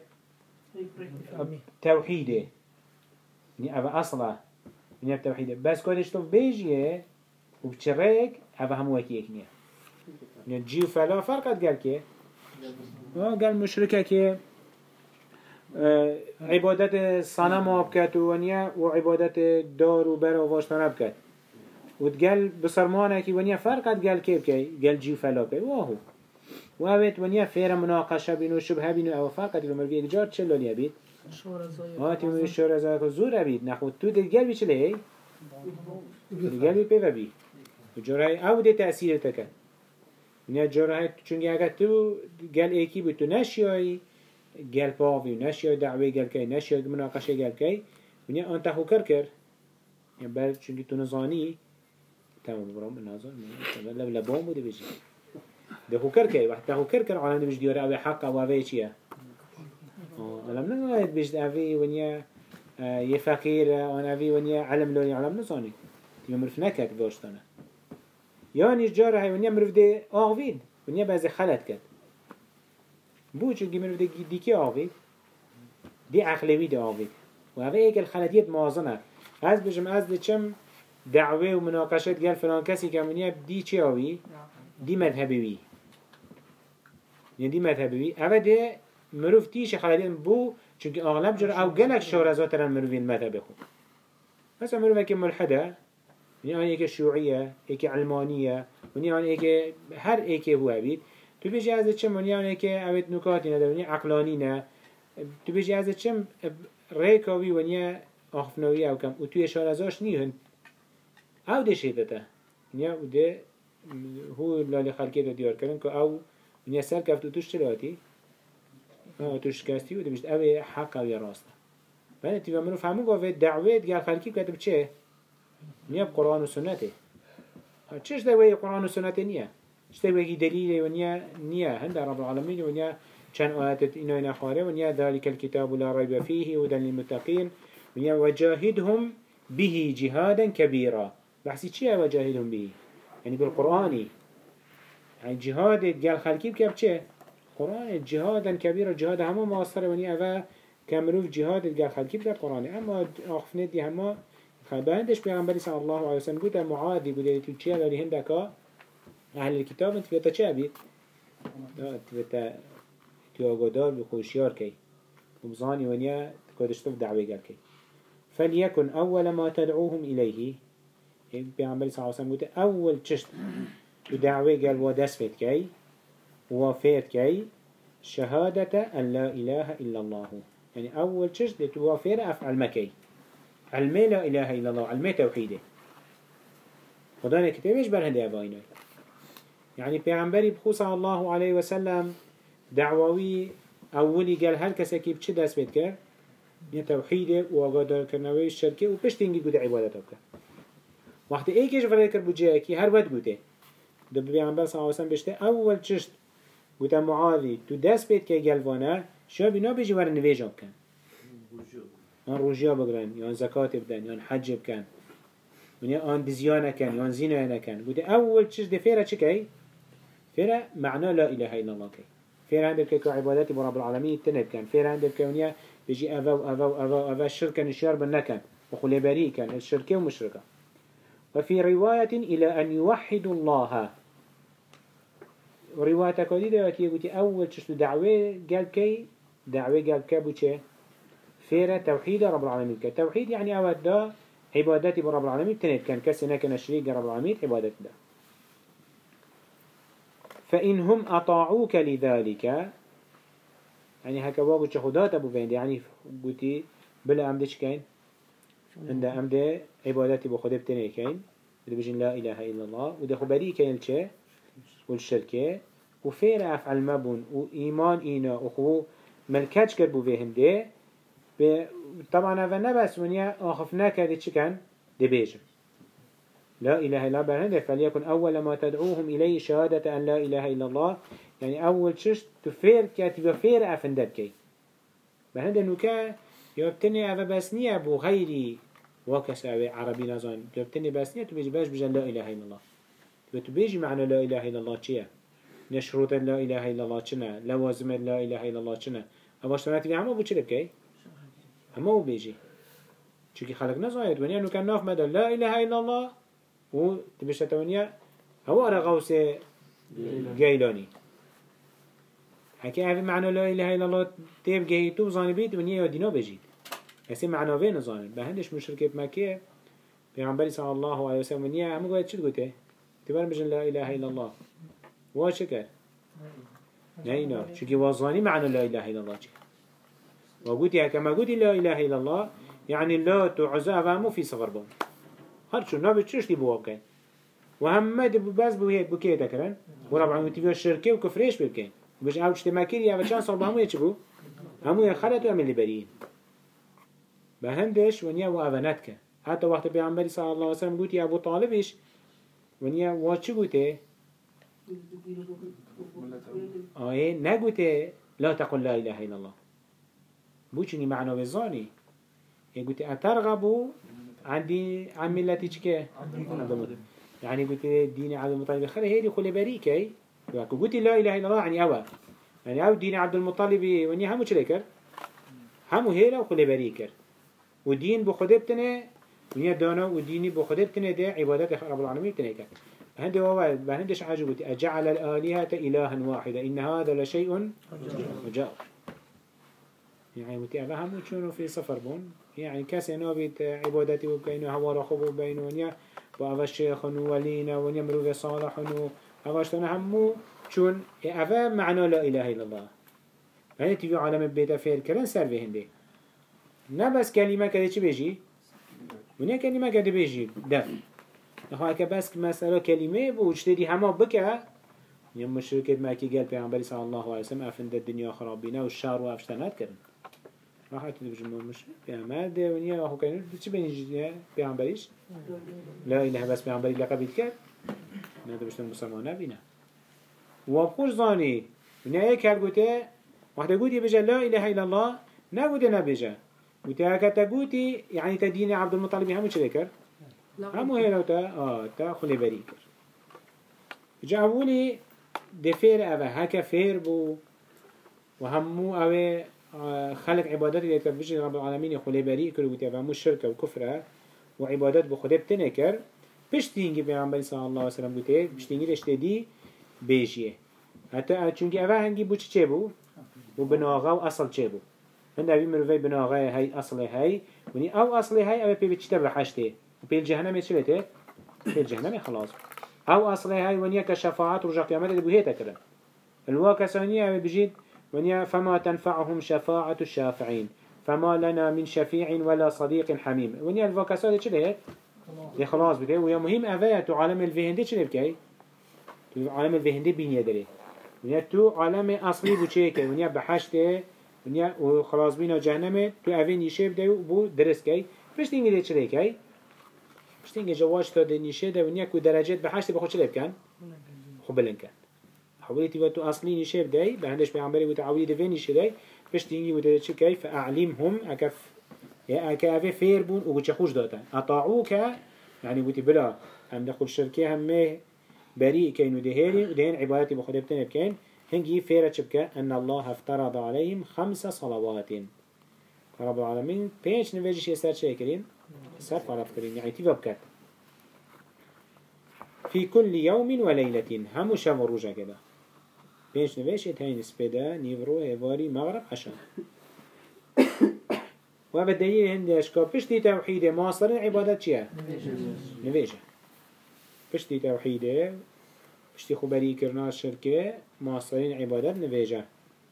توحيده يعني افا اصلا يعني التوحيده بس كودش تو بيجيه وبچريك افا همو وكي ايك نيا نجيو فلا فرقت قال كي قال مشركة كي عبادة صنم بكت ونيا وعبادة دار وبر وواشتنا بكت وتقال بصرمانة كي ونيا فرقت قال كي بكي قال جيو فلا بكي واهو وابت ونيا فير مناقشة بينو شبه بينو او فرقت لما بيك جار تشلو لي بيت تيمو الشورة زور بيت ناخد تو تقال بيش ليه تقال بي بيفا بي وجوراي او دي تأثير تكن نیا جرایت چونگه اگر تو گل ایکی بود تو نشیایی قال باوي ونشيا دعوة قال كي نشيا مناقشة قال كي ونيا أنت هو كركر يعني بعد شو كي تنزاني تمام برام النظر لا لا بوم وده بيجي ده هو كركر واحد هو كركر على إنه بيجي ديار أبي حق أو أبي شيء لما نقول بيجي أبي ونيا يفقير أنا أبي ونيا علم لوني علم نزاني تيجي مرف نكت قاشتنا يعني جاره هاي ونيا مرف ده آغفيد ونيا بعض خلت كت بو چون مرف ده ديكي آغفيد دي عقلوي ده آغفيد وهذا إيك الخلاتيات موازنة از بجم از دچم دعوه ومناقشات قال فلان كسي كمونيا دي چه آوي دي مذهبي يعني دي مذهبي هذا ده مروف تيش خلاتيات بو چونك اغلب جر او گلك شارزات ترن مروفين مذهب خو مثلا مروف ايك ملحدة يعني ايك شيوعية ايك علمانية يعني ايك هر ايك هو بيت تو بيجي از چم يعني ايك اويت نكاتي ندوني عقلانينا تو بيجي از چم ريكاوي ونيا آخفناوی او کم و توی شارزاش نیهن او ده شیدته نیا و ده هو لالی خلقی ده دیار کردن که او نیا سر کفت و توش چلاتی توش کستی و ده بشت او حق او راسته بله تیوه منو فهمو گاوه دعویت گل خلقی بکتب چه؟ نیا قرآن و سنته چش ده وی قرآن و سنته نیا چش ده وی دلیل و نیا هنده رب العالمین و نیا چند آیات اینو نخواره و نیا ذلك الكتاب لا ريب فيه هدى للمتقين وجاهدهم به جهادا كبيرا بحثي چيه وجاهدهم به يعني بالقرآني يعني جهاد قال خلقي بكيف چه قرآن جهادا كبيرا جهاد هما مواصره وني أفا كامروف جهاد قال خلقي بكيف قرآني أما أخفنت دي هما خلباندش بيغنبري صلى الله عليه وسلم قلت معاذي قلت چيه لالي هندكا أهل الكتاب انت فيتا چه بيت فيتا تيوغودار بخوشيار كي وبزاني ونيا تكودشتف دعوه قال كي فليكن أول ما تدعوهم إليه بيعمل صلى الله عليه وسلم أول تشت دعوة قال ودسفت كي ووافيت كي شهادة أن لا إله إلا الله يعني أول تشت توافير أفعل مكي علمي لا إله إلا الله علمي توحيده خدانا كتابيش برهنده أباينه يعني بيعمل بخو صلى الله عليه وسلم دعووي أولي قال هل كسكيب چه دسفت كي توحيده وآقادر كرنوه الشركة وبشتنجي قد عبادته بك وقت ايكيش فريكر بجاكي هر ود قده دب بيعنبال صلى الله عليه وسلم بشته اول چشت قده معاذي تو دست بيت كي قلبانه شو بنا بيجي ور نواجه بكن يان روجيا بقرن يان زكاة بدن يان حج بكن يان دزيانه كن يان زينه كن قده اول چشت ده فيرا چه كي فيرا معنى لا اله الا الله كي فيرا عندك كي عبادتي برب العالمين تنب كن فيرا عندك كونيا بيجي أفا الشركة نشيار بالنكن وخلي بريء كان الشركة ومشركة وفي رواية إلى أن يوحدوا الله ورواية كوديدة وكي أول تشتو دعوة قال كي دعوة قال كابو چه فيرة توحيد رب العالمين توحيد يعني أود دا عبادتي برب العالمين تنب كان كسنا كان شريك رب العالمين عبادت دا فإنهم أطاعوك لذلك يعني هكا واقو خدات أبو فين يعني قلتي بلا أمدش كين عند أمد عبادتي بخده بتنه كين بده بجن لا إله إلا الله وده خبري كين الشيء والشركة وفير أفعل مبون وإيمان إينا وخو ملكاتش كربو فيهم ده طبعا هذا نبس ونيا آخفنا كده كان ده بيجم لا إله إلا الله فليكن أول ما تدعوهم إليه شهادة أن لا إله إلا الله يعني أول شيء تفير كاتب فير أفندب كي بهند نوكا يبتني أبا بسنية أبو غيري وكس أبي عربي نظام يبتني بسنية تبيج باش بجن لا إله إلا الله تبيج معنى لا إله إلا الله شيء نشروط لا إله إلا الله شنا لوازم لا إله إلا الله شنا أما شرطي في عمو بتشرب كي أما هو بيجي شكي خلق نزايد ونيا نوكا ناف مدى لا إله إلا الله وتبيش تونيا هو أرى غوث جيلاني حكي هذا معنى لا إله إلا الله تبقى تو زاني بيت ونيا ودينا بجيت هسي معنى وين زاني بهندش مشركة مكة بيعمل صلى الله عليه وسلم ونيا هم قاعد شو تقوله تبان بجن لا إله إلا الله واشكر نينا شكي وزاني معنى لا إله إلا الله وقلت يا كما قلت لا إله إلا الله يعني لا تعزى فهمو في صغر بون هر شو نابي تشوش دي بواقع وهم ما دي بس بوكيه تكرن وربعا متبيو الشركة وكفريش بالكين وبش اوش تماكير يا بچان صار بهمو يچبو همو يخلت وعمل لبرين بهندش ونيا وأفنتك حتى وقت بيعنبري صلى الله عليه وسلم قلت يا أبو طالبش ونيا واتشو قلت نقلت لا تقل لا إله إلا الله بوشني معنى وزاني قلت أترغبوا عن ملتي شكا عبد المطلب يعني قلت ديني عبد المطلب خلي هيدي خلي بريكي قلت لا إله إلا الله يعني أول يعني أو دين عبد المطلب وني همو شريكر همو هيلا وخلي بريكر ودين بخدبتنا ونيا دانا وديني بخدبتنا ده عبادات رب العالمين بتنيكر هندي وواحد بهندش حاجة قلت أجعل الآلهة إلها واحدة إن هذا لشيء مجاء يعني قلت أبا همو شنو في صفر بون يعني كاسي نابت عبادتي وبكينو هوا رخوب وبينو ونيا وأبا الشيخ ولينا ونيا مروف صالح أباشتنا همو شون أبا معنى لا إله إلا الله يعني تيجي عالم البيت فير كرن سر به هندي نبس كلمة كده چی بيجي ونيا كلمة كده بيجي دف نخواه که بس مسألة كلمة وجتدي هما بكا يوم مشركة ما كي قال پیغمبر صلى الله عليه وسلم أفند الدنيا خراب بينا والشار وأفشتنات كرن راح تدبج مش پیغمبر ده ونيا راحو كانوا چی بيجي پیغمبريش لا إله بس پیغمبري لقبيت كر ندبجتن مسلمانه بينا وابخوش ظاني ونيا ايك هل قوته وقت قوتي بجا لا إله إلا الله نقوته نبجا قوته هكذا قوتي يعني تدين عبد المطلب همو چه ذكر همو هيلو تا خلي بريكر جاولي دفير أبا هكا فير بو وهمو أبا خلق عبادات اللي تفجر رب العالمين خلي بريكر قوته همو الشركة وكفرة وعبادات بخده بتنكر بشتينجي بيعنبالي صلى الله عليه وسلم قوته بشتينجي رشتدي بيجيه حتى چونك أبا هنگي بو چه بو وبناغا وأصل چه بو هند أبي مروفي بناغا هاي أصلي هاي وني أو أصلي هاي أبا بي بچتا بحشته وبي الجهنم يتشلته بي الجهنم خلاص أو أصلي هاي ونيا كشفاعات رجع قيامات اللي بوهيتا كده الواقع ثانية أبا بجيد ونيا فما تنفعهم شفاعة الشافعين فما لنا من شفيع ولا صديق حميم ونيا الواقع ثانية چلت دي خلاص بكي ويا مهم أفايا عالم الفهندي چلت بكي عالم الفهندي بين يدري ونيا تو عالم أصلي بو چه كي ونيا بحشته ونيا وخلاص بينا جهنم تو أفين يشيب ده بو درس كي بشتينجي ده چلي كي بشتينجي جواش تا ده نيشه ده ونيا كو درجات بحشته بخو چلي بكن خو بلن كن حوليتي واتو أصلي نيشيب ده بهندش بيعنبري وتعولي ده فين نيشه ده بشتينجي وده چه كي فأعلمهم أكف يا أكافي فيربون وبتشخوش داتا أطاعوك يعني بوتي بلا هم دخل الشركة هم بريء كينو دهيري ودهين عبادتي بخدبتين بكين هنجي فيرا شبكة أن الله افترض عليهم 5 صلوات رب العالمين بيش نفجيش يسار شاكرين يسار فرض كرين يعني تيفا بكات في كل يوم وليلة هم شام وروجا كده بيش نفجيش يتهين سبدا نيفرو هيفاري مغرب عشان وبالدليل هندي أشكال بشتي توحيده ماصرين عبادات شيا نفجه بشتي توحيده بشتي خبري كرنا الشركة ماصرين عبادات نفجه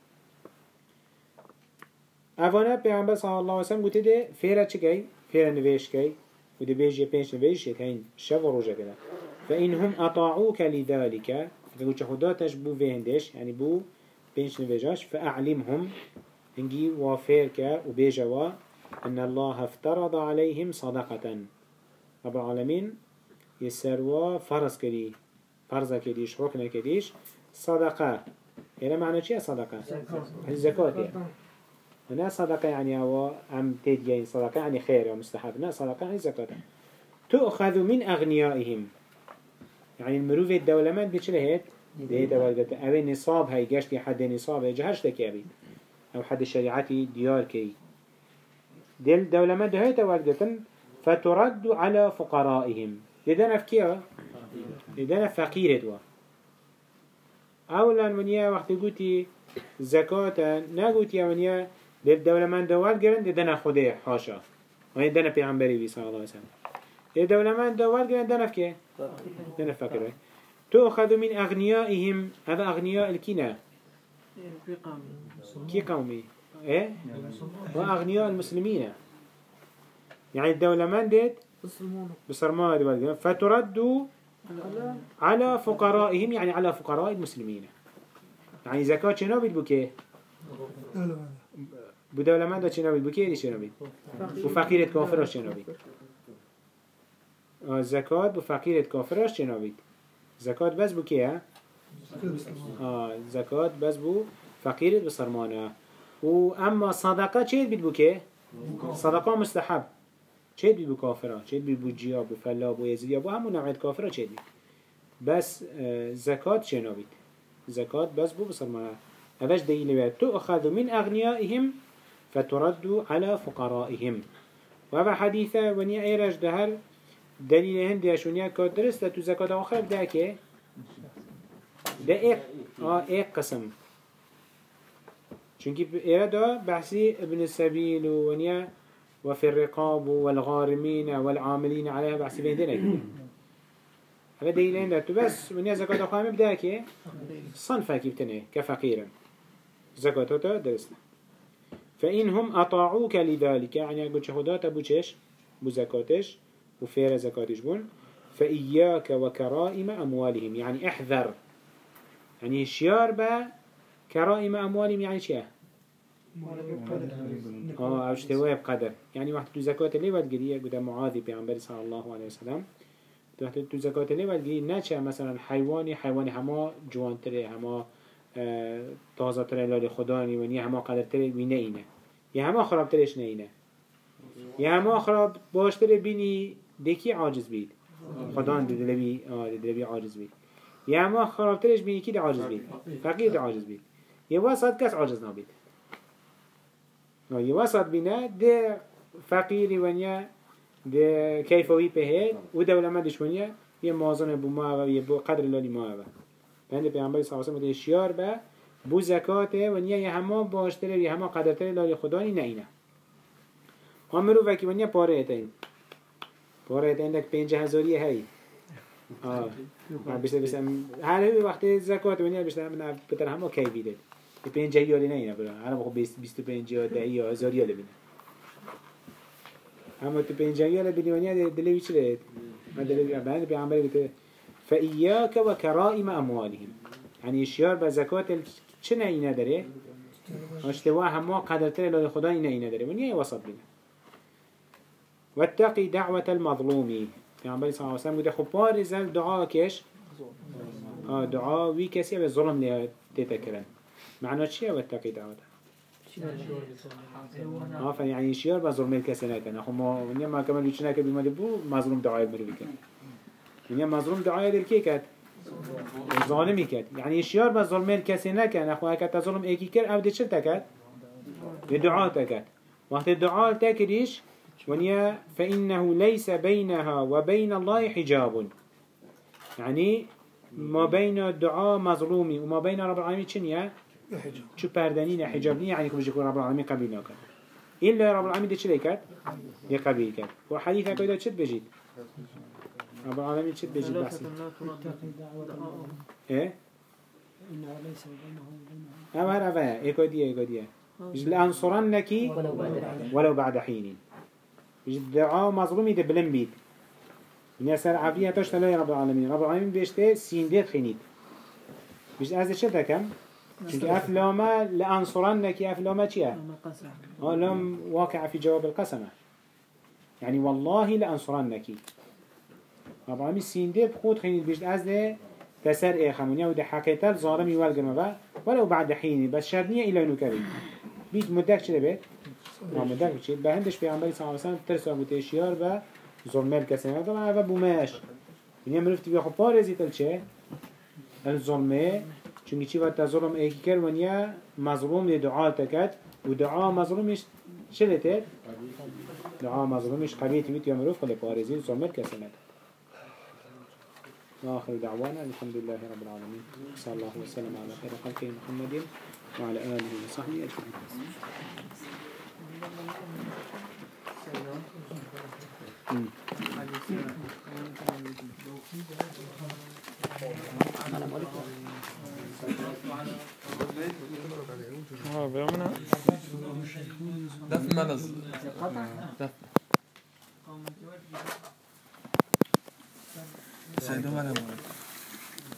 أفانا پیغمبر صلى الله عليه وسلم قلت ده فيرا چكي فيرا نفيش كي وده بيجي بيش نفيش يتهين شف وروجه كده فإنهم أطاعوك لذلك فقلت خدا تشبو فيهندش يعني بو بيش نفيجاش فأعلمهم هنجي وفيرك وبيجوا أن الله افترض عليهم صدقة رب العالمين يسروا فرض كدي فرض كديش ركن كديش صدقة يعني معنى شيء صدقة الزكاة يعني هنا صدقة يعني هو عم تدين صدقة يعني خير ومستحب لا صدقة يعني زكاة تؤخذ من أغنيائهم يعني المروف الدولمات بيشلهت ده دولت أبي نصاب هاي جاشتي حد نصاب هاي جهش تكابي أو حد الشريعتي ديار كي دل دولمات ده هاي تولدتن فترد على فقرائهم لدينا فكيا لدينا فقير دوا أولا منيا وقت قلتي زكاة نقولتي منيا للدولمان دوال قرن لدينا خده حاشا ولدينا بيعنبري بي صلى الله عليه وسلم للدولمان دوال قرن لدينا فكيا لدينا فقير تأخذ من أغنيائهم هذا أغنياء الكنا كي قومي إيه وأغنياء المسلمين يعني الدولمان ديت بصرماء دوال فتردوا على فقرائهم يعني على فقراء المسلمين يعني زكاة شنو بيدبوكيه بو دولمند چه نبید؟ بو کی چه نبید؟ بو فقیرت کافرش چه نبید؟ زکات بو فقیرت کافرش چه نبید؟ زکات بس بو کیه؟ زکات بس بو فقیرت بسرمانه و اما صدقه چه بید بو که؟ صدقه مستحب چه بید بو کافره؟ چه بید بو جیا بو فلا بو یزیدیا بو همون نوعیت کافره چه بید؟ بس زکات چه نبید؟ زکات بس بو بسرمانه هذاش دليل بيت تؤخذ من أغنيائهم فترد على فقرائهم وهذا حديثة ونيا إيرج دهر دليل هندي أشونيا كدرس لتو زكاة آخر ده كه ده إيه قسم چونكي إيرده بحثي ابن السبيل ونيا وفي الرقاب والغارمين والعاملين عليها بحثي بين دينك هذا دليل هندي تو بس ونيا زكاة آخر ده كه صنفه كيبتنه كفقيرا زكاتها درسنا فإنهم أطاعوك لذلك يعني أقول شهودات أبو تشيش بو زكاتش وفير زكاتش بون فإياك وكرائم أموالهم يعني احذر يعني الشيار با كرائم أموالهم يعني شيء أو اشتواء بقدر يعني واحد تو زكاة اللي والقرية قد معاذ بعنبر صلى الله عليه وسلم واحد تو زكاة اللي والقرية ناتشا مثلا حيواني هما جوان تري هما تازه تره لال خدا نی همه قدر تره بینه اینه یا همه خراب ترش نه اینه یا همه خراب باش تره بینی دکی عاجز بید خدا دلبی عاجز بید یا همه خراب ترش بینی کی ده عاجز بید فقیر ده عاجز بید یا واسط کس عاجز نبید یا واسط بینه ده فقیری ونیا ده کیفوی پهید و دولمندش ونیا یه موازن بو ما و یه بو قدر لالی ما و بند پیامبر صلی الله علیه و آله شیار به بو زکاته و نیه همه باشتره یا همه قدرتره لای خدا نی نه اینه همرو وکی و نیه پاره اتین دک 5000 هی بس هر وقت زکات و نیه بشه من بتر همه کی بیده 50 یالی نه اینه برای هر موقع 25 یا 10 یا 1000 یالی بینه همه تو 50 یالی بینی و نیه دلی چه من دلی بند پیامبر گفته فإياك وكرائم أموالهم يعني الشيار بزكاة چنه إينا داره اشتواه هما قدرتره لله خدا إينا داره من يه وسط بنا واتقي دعوة المظلوم يعني صلى الله عليه وسلم قد خبار رزال دعاء كيش دعاء وي كسي بالظلم لها تتكرن معنى شيء واتقي دعوته يعني الشيار بظلم الكسنة كان أخو ما كمان بيشنا كبير بو مظلوم دعاء مروي كان يعني مظلوم دعاء دل كي كات ظالمي كات يعني الشيار بظلم الكسي نكان أخوها كات ظلم إيكي كر أو دي شلتا كات الدعاء تكات وقت الدعاء تكريش ونيا فإنه ليس بينها وبين الله حجاب يعني ما بين الدعاء مظلومي وما بين رب العالمين شنيا شو باردنين حجابني يعني كم يكون رب العالمين قبيلنا كات إلا رب العالمين ده شلي كات يقبيل كات وحديثها كده شد بجيد رب العالمين شد بيجي بحثي ايه اما هرفا ايه كودية بيجي لأنصرنك ولو بعد حين بيجي الدعاء مظلومي ده بلن بيت من يسار عفية تشتلي رب العالمين رب العالمين بيشته سين ديت خينيت بيجي ازد شده كم چونك افلاما لأنصرنك افلاما چيه لم واقع في جواب القسمة يعني والله لأنصرنك رب العالمين سينده بخود خينيت بيجد أزده تسر إيه خمونيا وده حقيقة ظالمي والقمة ولو بعد حين بس شرنية إلا نكري بيت مدك چه بيت؟ مدك بيت بهندش بيعنبالي صلى الله عليه وسلم ترسوا بتشيار با ظلمه الكسنة طبعا هذا بوماش من يمرفت بيخو بارزي تلچه الظلمه چونكي چي وقت ظلم ايكي كر ونيا مظلوم لدعاء تكت ودعاء مظلومش شلتت دعاء مظلومش قبيت بيت يمرف خلي بارزي ظلمه الكسنة وآخر دعوانا الحمد لله رب العالمين صلى الله وسلم على خير خلقه محمد وعلى آله وصحبه أجمعين دفن منز دفن